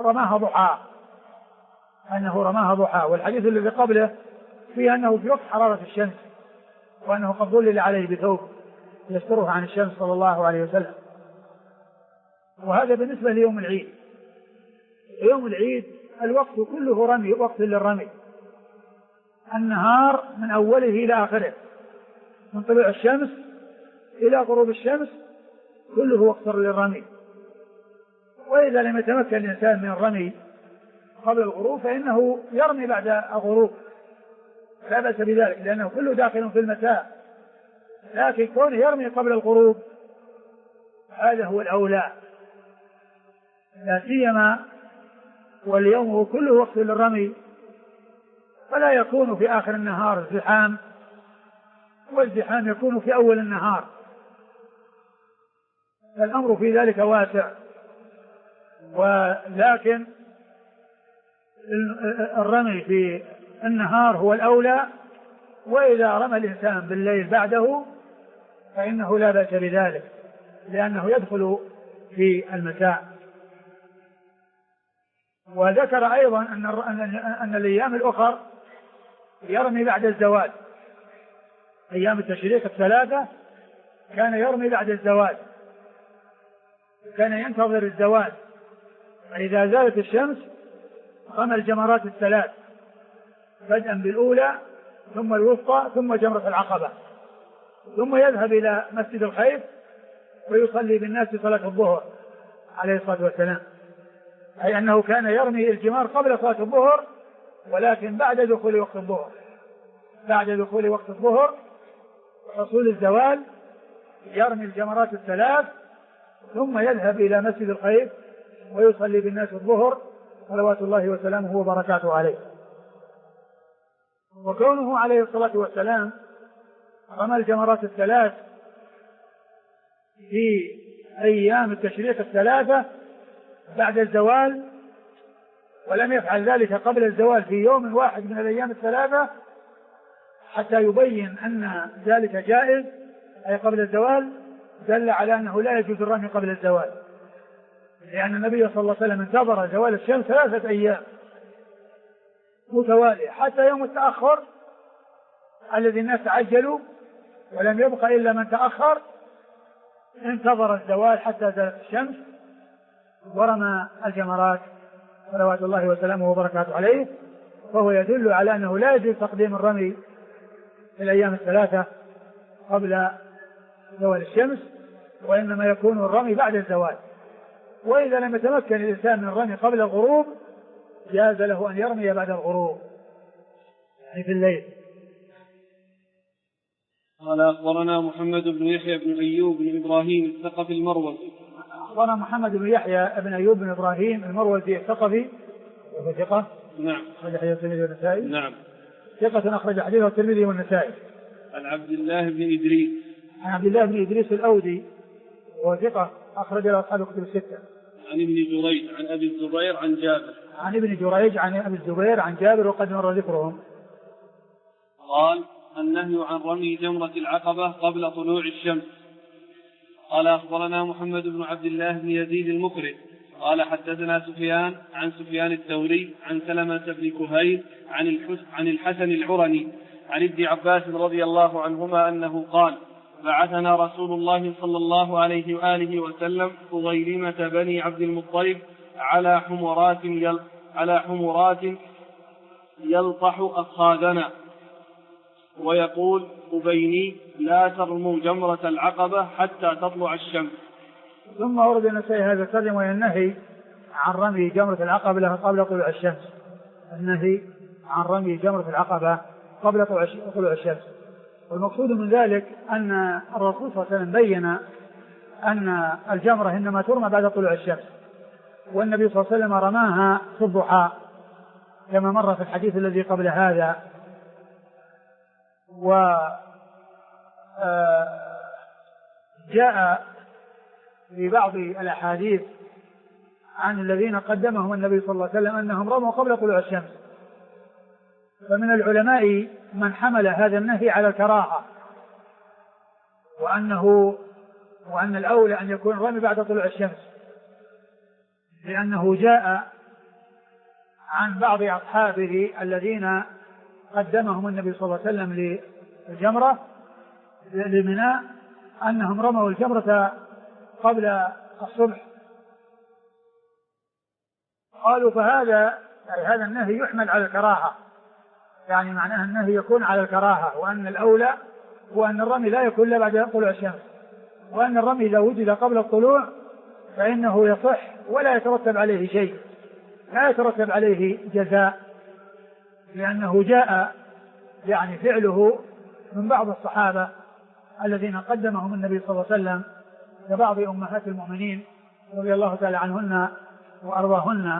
رماها ضحى، والحديث الذي قبله فيه أنه في وقت حرارة الشمس، وأنه قد ظلل عليه بثوب يستره عن الشمس صلى الله عليه وسلم. وهذا بالنسبة ليوم العيد. يوم العيد الوقت كله رمي، وقت للرمي، النهار من أوله إلى آخره، من طلوع الشمس إلى غروب الشمس كله وقت للرمي. وإذا لم يتمكن الإنسان من الرمي قبل الغروب فإنه يرمي بعد الغروب، لا بأس بذلك، لأنه كله داخل في المساء. لكن كونه يرمي قبل الغروب هذا هو الأولى، لا سيما واليوم هو كله وقت للرمي، فلا يكون في آخر النهار ازدحام، والازدحام يكون في أول النهار، فالأمر في ذلك واسع. ولكن الرمي في النهار هو الأولى، وإذا رمى الإنسان بالليل بعده فإنه لا بأس بذلك، لأنه يدخل في المساء. وذكر أيضا أن الأيام الأخر يرمي بعد الزوال، أيام التشريق الثلاثة كان يرمي بعد الزوال، كان ينتظر الزوال، فإذا زالت الشمس رمى الجمرات الثلاث، بدءا بالأولى ثم الوسطى ثم جمرة العقبة، ثم يذهب إلى مسجد الخيف ويصلي بالناس صلاة الظهر عليه الصلاة والسلام، أي أنه كان يرمي الجمار قبل صلاة الظهر، ولكن بعد دخول وقت الظهر، بعد دخول وقت الظهر وحصول الزوال يرمي الجمرات الثلاث، ثم يذهب إلى مسجد الخيف ويصلي بالناس الظهر صلوات الله وسلامه وبركاته عليه. وكونه عليه الصلاة والسلام رمى الجمرات الثلاث في أيام التشريق الثلاثة بعد الزوال، ولم يفعل ذلك قبل الزوال في يوم واحد من الأيام الثلاثة، حتى يبين أن ذلك جائز أي قبل الزوال، دل على أنه لا يجوز الرمي قبل الزوال، لأن النبي صلى الله عليه وسلم انتظر زوال الشمس 3 أيام متوالية حتى يوم التأخر الذي الناس عجلوا ولم يبق إلا من تأخر، انتظر الزوال حتى زالت الشمس ورمى الجمرات صلوات الله وسلامه وبركاته عليه. فهو يدل على أنه لا يجوز تقديم الرمي في الأيام الثلاثة قبل زوال الشمس، وإنما يكون الرمي بعد الزوال. وإذا لم يتمكن الإنسان من الرمي قبل الغروب جاز له أن يرمي بعد الغروب، يعني في الليل. قال أخبرنا محمد بن يحيى بن أيوب بن إبراهيم الثقفي المروزي. أخبرنا محمد بن يحيى بن أيوب بن إبراهيم المروزي الثقفي، وهو ثقة. نعم. أخرج حديث الترمذي والنسائي. نعم. ثقة أخرج حديثه الترمذي والنسائي. عن عبد الله بن إدريس. عن عبد الله بن إدريس الأودي، وهو ثقة أخرج له أصحاب الكتب الستة. عن ابن جريج عن أبي الزبير عن جابر. عن ابن جريج عن أبي الزبير عن جابر وقد مر ذكرهم. قال: النهي عن رمي جمرة العقبة قبل طلوع الشمس. قال أخبرنا محمد بن عبد الله بن يزيد المقرئ قال حدثنا سفيان عن سفيان الثوري عن سلمة بن كهيل عن الحسن العرني عن ابن عباس رضي الله عنهما أنه قال: بعثنا رسول الله صلى الله عليه وآله وسلم فضيلمة بني عبد المطلب على حمرات يلطح أصحابنا ويقول: أبيني لا ترموا جمرة العقبة حتى تطلع الشمس. ثم ورد النسائي هذا الكلام والنهي عن رمي جمرة العقبة قبل طلوع الشمس. النهي عن رمي جمرة العقبة قبل طلوع الشمس، والمقصود من ذلك أن الرسول صلى الله عليه وسلم بين أن الجمرة إنما ترمى بعد طلوع الشمس، والنبي صلى الله عليه وسلم رماها في الضحى كما مر في الحديث الذي قبل هذا. جاء في بعض الأحاديث عن الذين قدمهم النبي صلى الله عليه وسلم أنهم رموا قبل طلوع الشمس، فمن العلماء من حمل هذا النهي على الكراهة، وأن الأولى أن يكون الرمي بعد طلوع الشمس، لأنه جاء عن بعض أصحابه الذين قدمهم النبي صلى الله عليه وسلم للجمرة لمناء أنهم رموا الجمرة قبل الصبح. قالوا فهذا هذا النهي يحمل على الكراهة، يعني معناه النهي يكون على الكراهة، وأن الأولى هو أن الرمي لا يكون إلا بعد طلوع الشمس، وأن الرمي إذا وجد قبل الطلوع فإنه يصح ولا يترتب عليه شيء، لا يترتب عليه جزاء، لأنه جاء يعني فعله من بعض الصحابة الذين قدمهم النبي صلى الله عليه وسلم كبعض أمهات المؤمنين رضي الله تعالى عنهن وأرضاهن.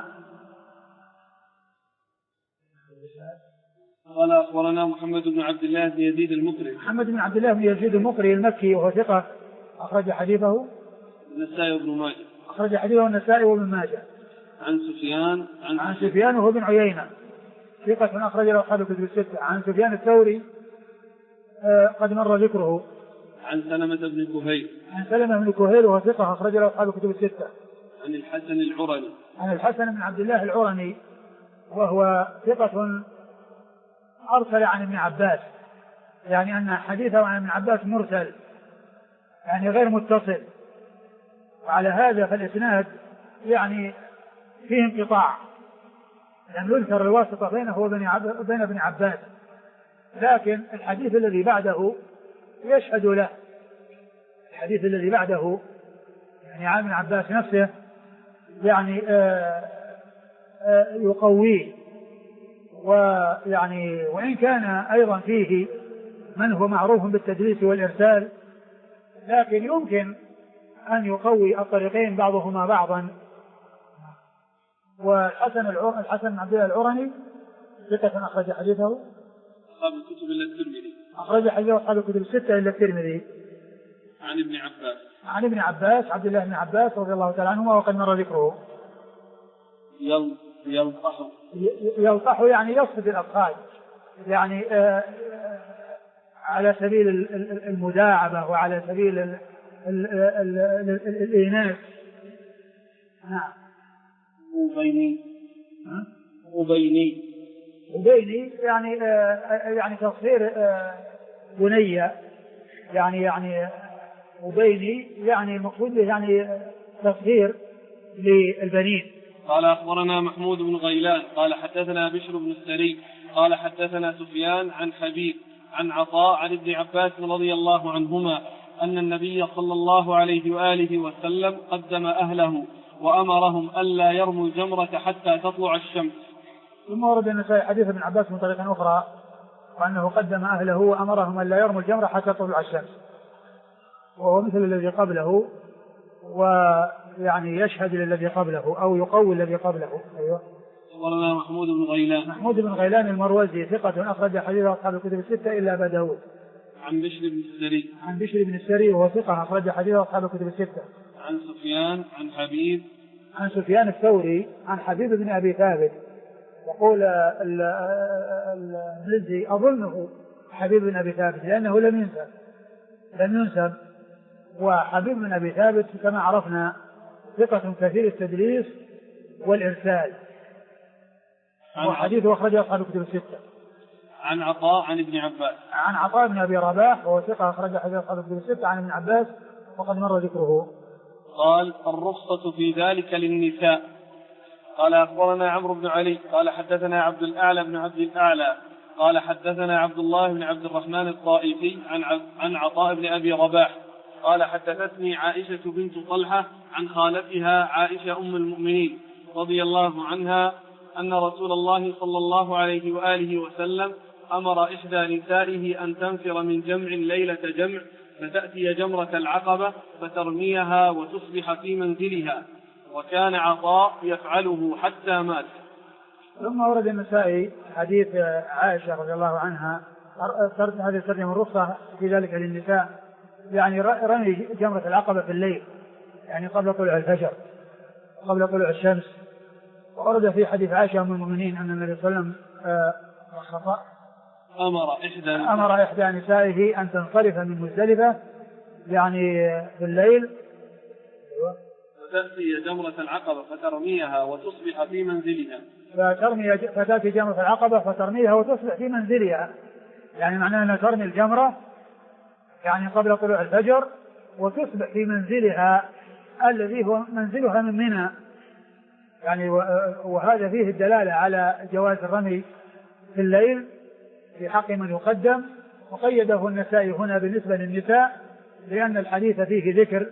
قال أخبرنا محمد بن عبد الله بن يزيد المقري. محمد بن عبد الله بن يزيد المقري المكي وهو ثقة أخرج حديثه النسائي وابن ماجه. أخرج حديثه النسائي وابن ماجه. عن سفيان وهو بن عيينة ثقة أخرج له أصحاب الكتب الستة. عن سفيان الثوري قد مر ذكره. عن سلمة بن كهيل. عن سلمة بن كهيل وهو ثقة أخرج له أصحاب الكتب الستة. عن الحسن العرني. عن الحسن بن عبد الله العرني وهو ثقة أرسل عن ابن عباس، يعني أن حديثه عن ابن عباس مرسل يعني غير متصل، وعلى هذا فالإسناد يعني فيه انقطاع، لم يذكر الواسطة بينه وبين ابن عباس، لكن الحديث الذي بعده يشهد له، الحديث الذي بعده يعني عن ابن عباس نفسه يعني يقويه، ويعني وإن كان أيضا فيه من هو معروف بالتدليس والإرسال، لكن يمكن أن يقوي الطريقين بعضهما بعضا. والحسن بن عبد الله العرني ثقة أخرج حديثه أصحاب الكتب إلا الترمذي. أخرج حديثه أصحاب الكتب الستة إلا الترمذي. عن ابن عباس عبد الله بن عباس رضي الله تعالى عنهما وقد مر ذكره. يلطح يعني يصفد الأطفال، يعني على سبيل المداعبة وعلى سبيل الإيناس. نعم. وبيني يعني تصغير بنية، يعني وبيني يعني المقصود يعني تصغير للبنين. قال أخبرنا محمود بن غيلان قال حدثنا بشر بن السري قال حدثنا سفيان عن حبيب عن عطاء عن ابن عباس رضي الله عنهما أن النبي صلى الله عليه وآله وسلم قدم أهله وأمرهم ألا يرموا الجمرة حتى تطلع الشمس. ثم ورد النسائي حديث ابن عباس من طريق أخرى وأنه قدم أهله وأمرهم ألا يرموا الجمرة حتى تطلع الشمس، وهو مثل الذي قبله، ويعني يشهد للذي قبله أو يقوي الذي قبله. أيوه. أخبرنا محمود بن غيلان المروزي ثقة أخرج حديث أصحاب الكتب الستة إلا أبا داود. عن بشر بن السري وهو ثقة أخرج حديث أصحاب الكتب الستة. عن سفيان عن سفيان الثوري عن حبيب بن أبي ثابت، يقول المزي أظنه حبيب بن أبي ثابت لأنه لم ينسب، وحبيب بن أبي ثابت كما عرفنا ثقة كثير التدليس والإرسال، وحديثه أخرجه أصحاب الكتب الستة. عن عطاء عن ابن عباس. عن عطاء بن أبي رباح وهو ثقة أخرج حديث أصحاب الكتب الستة عن ابن عباس وقد مر ذكره. قال الرخصة في ذلك للنساء. قال أخبرنا عمرو بن علي قال حدثنا عبد الأعلى بن عبد الأعلى قال حدثنا عبد الله بن عبد الرحمن الطائفي عن عطاء بن أبي رباح قال حدثتني عائشة بنت طلحة عن خالتها عائشة أم المؤمنين رضي الله عنها أن رسول الله صلى الله عليه وآله وسلم أمر إحدى نسائه أن تنفر من جمع ليلة جمع فتأتي جمرة العقبة فترميها وتصبح في منزلها، وكان عطاء يفعله حتى مات. ثم ورد النسائي حديث عائشة رضي الله عنها هذه الترجمة الرخصة في ذلك للنساء، يعني رمي جمرة العقبة في الليل يعني قبل طلوع الفجر قبل طلوع الشمس. ورد في حديث عائشة أم المؤمنين أن النبي صلى الله عليه وسلم والخطأ أمر إحدى نسائه أن تنصرف من مزدلفة يعني في الليل فتأتي جمرة العقبة فترميها وتصبح في منزلها. فتأتي جمرة العقبة فترميها وتصبح في منزلها، يعني معناه أنها ترمي الجمرة يعني قبل طلوع الفجر وتصبح في منزلها الذي هو منزلها من منى، يعني وهذا فيه الدلالة على جواز الرمي في الليل في حق من يقدم. وقيده النسائي هنا بالنسبة للنساء لأن الحديث فيه ذكر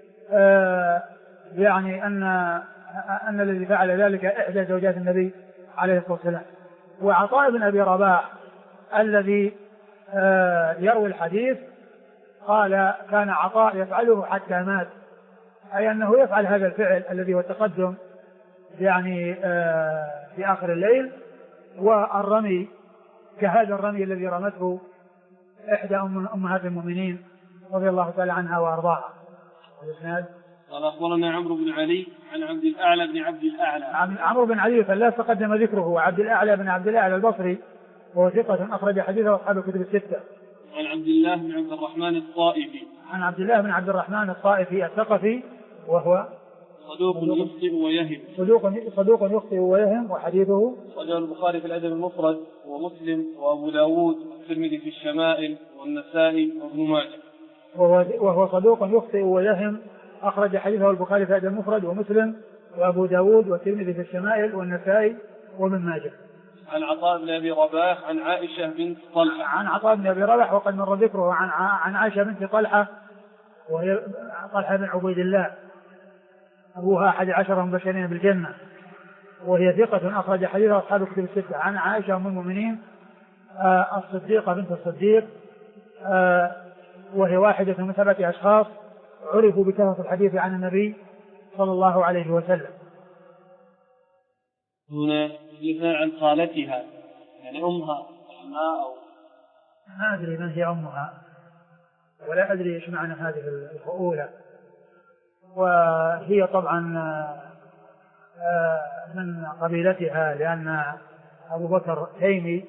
يعني أن الذي فعل ذلك إحدى زوجات النبي عليه الصلاة والسلام. وعطاء بن أبي رباح الذي يروي الحديث قال كان عطاء يفعله حتى مات، أي أنه يفعل هذا الفعل الذي هو التقدم يعني في آخر الليل، والرمي كهذا الرمي الذي رمته إحدى أمهات المؤمنين رضي الله تعالى عنها وأرضاها. قال أخبرنا عمرو بن علي عن عبد الأعلى بن عبد الأعلى. عمرو بن علي فلاس تقدم ذكره، وعبد الأعلى بن عبد الأعلى البصري وهو ثقة أخرج حديثه أصحاب الكتب الستة. عن عبد الله بن عبد الرحمن الطائفي. عن عبد الله بن عبد الرحمن الطائفي الثقفي وهو صدوق يخطئ ويهم. صدوق يخطئ ويهم، وحديثه صحيح البخاري في الأدب المفرد ومسلم وأبو داود والترمذي في الشمائل والنسائي وابن ماجه. وهو صدوق يخطئ ويهم أخرج حديثه البخاري في الأدب المفرد ومسلم وأبو داود والترمذي في الشمائل والنسائي وابن ماجه. عن عطاء بن أبي رباح عن عائشة بنت طلحة. عن عطاء بن أبي رباح وقد مر ذكره عن عائشة بنت طلحة وهي طلحة بن عبيد الله أبوها 11 مبشرين بالجنة، وهي ثقة أخرج حديثها أصحاب الكتب الستة. عن عائشة أم المؤمنين الصديقة بنت الصديق، وهي واحدة من 7 أشخاص عرفوا بكثرة الحديث عن النبي صلى الله عليه وسلم. هنا يثنى عن خالتها يعني أمها أو ما أدري من هي أمها ولا أدري إيش معنى هذه الخؤولة. وهي طبعا من قبيلتها لأن أبو بكر تيمي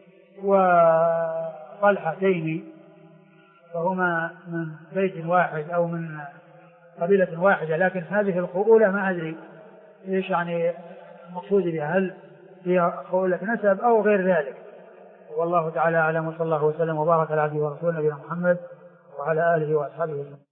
وطلحة تيمي، فهما من بيت واحد أو من قبيلة واحدة، لكن هذه الخؤولة ما أدري إيش يعني مقصود بها، هل هي خؤولة نسب أو غير ذلك. والله تعالى أعلم، وصلى الله وسلم وبارك على عبده ورسوله نبينا محمد وعلى آله وأصحابه وسلم.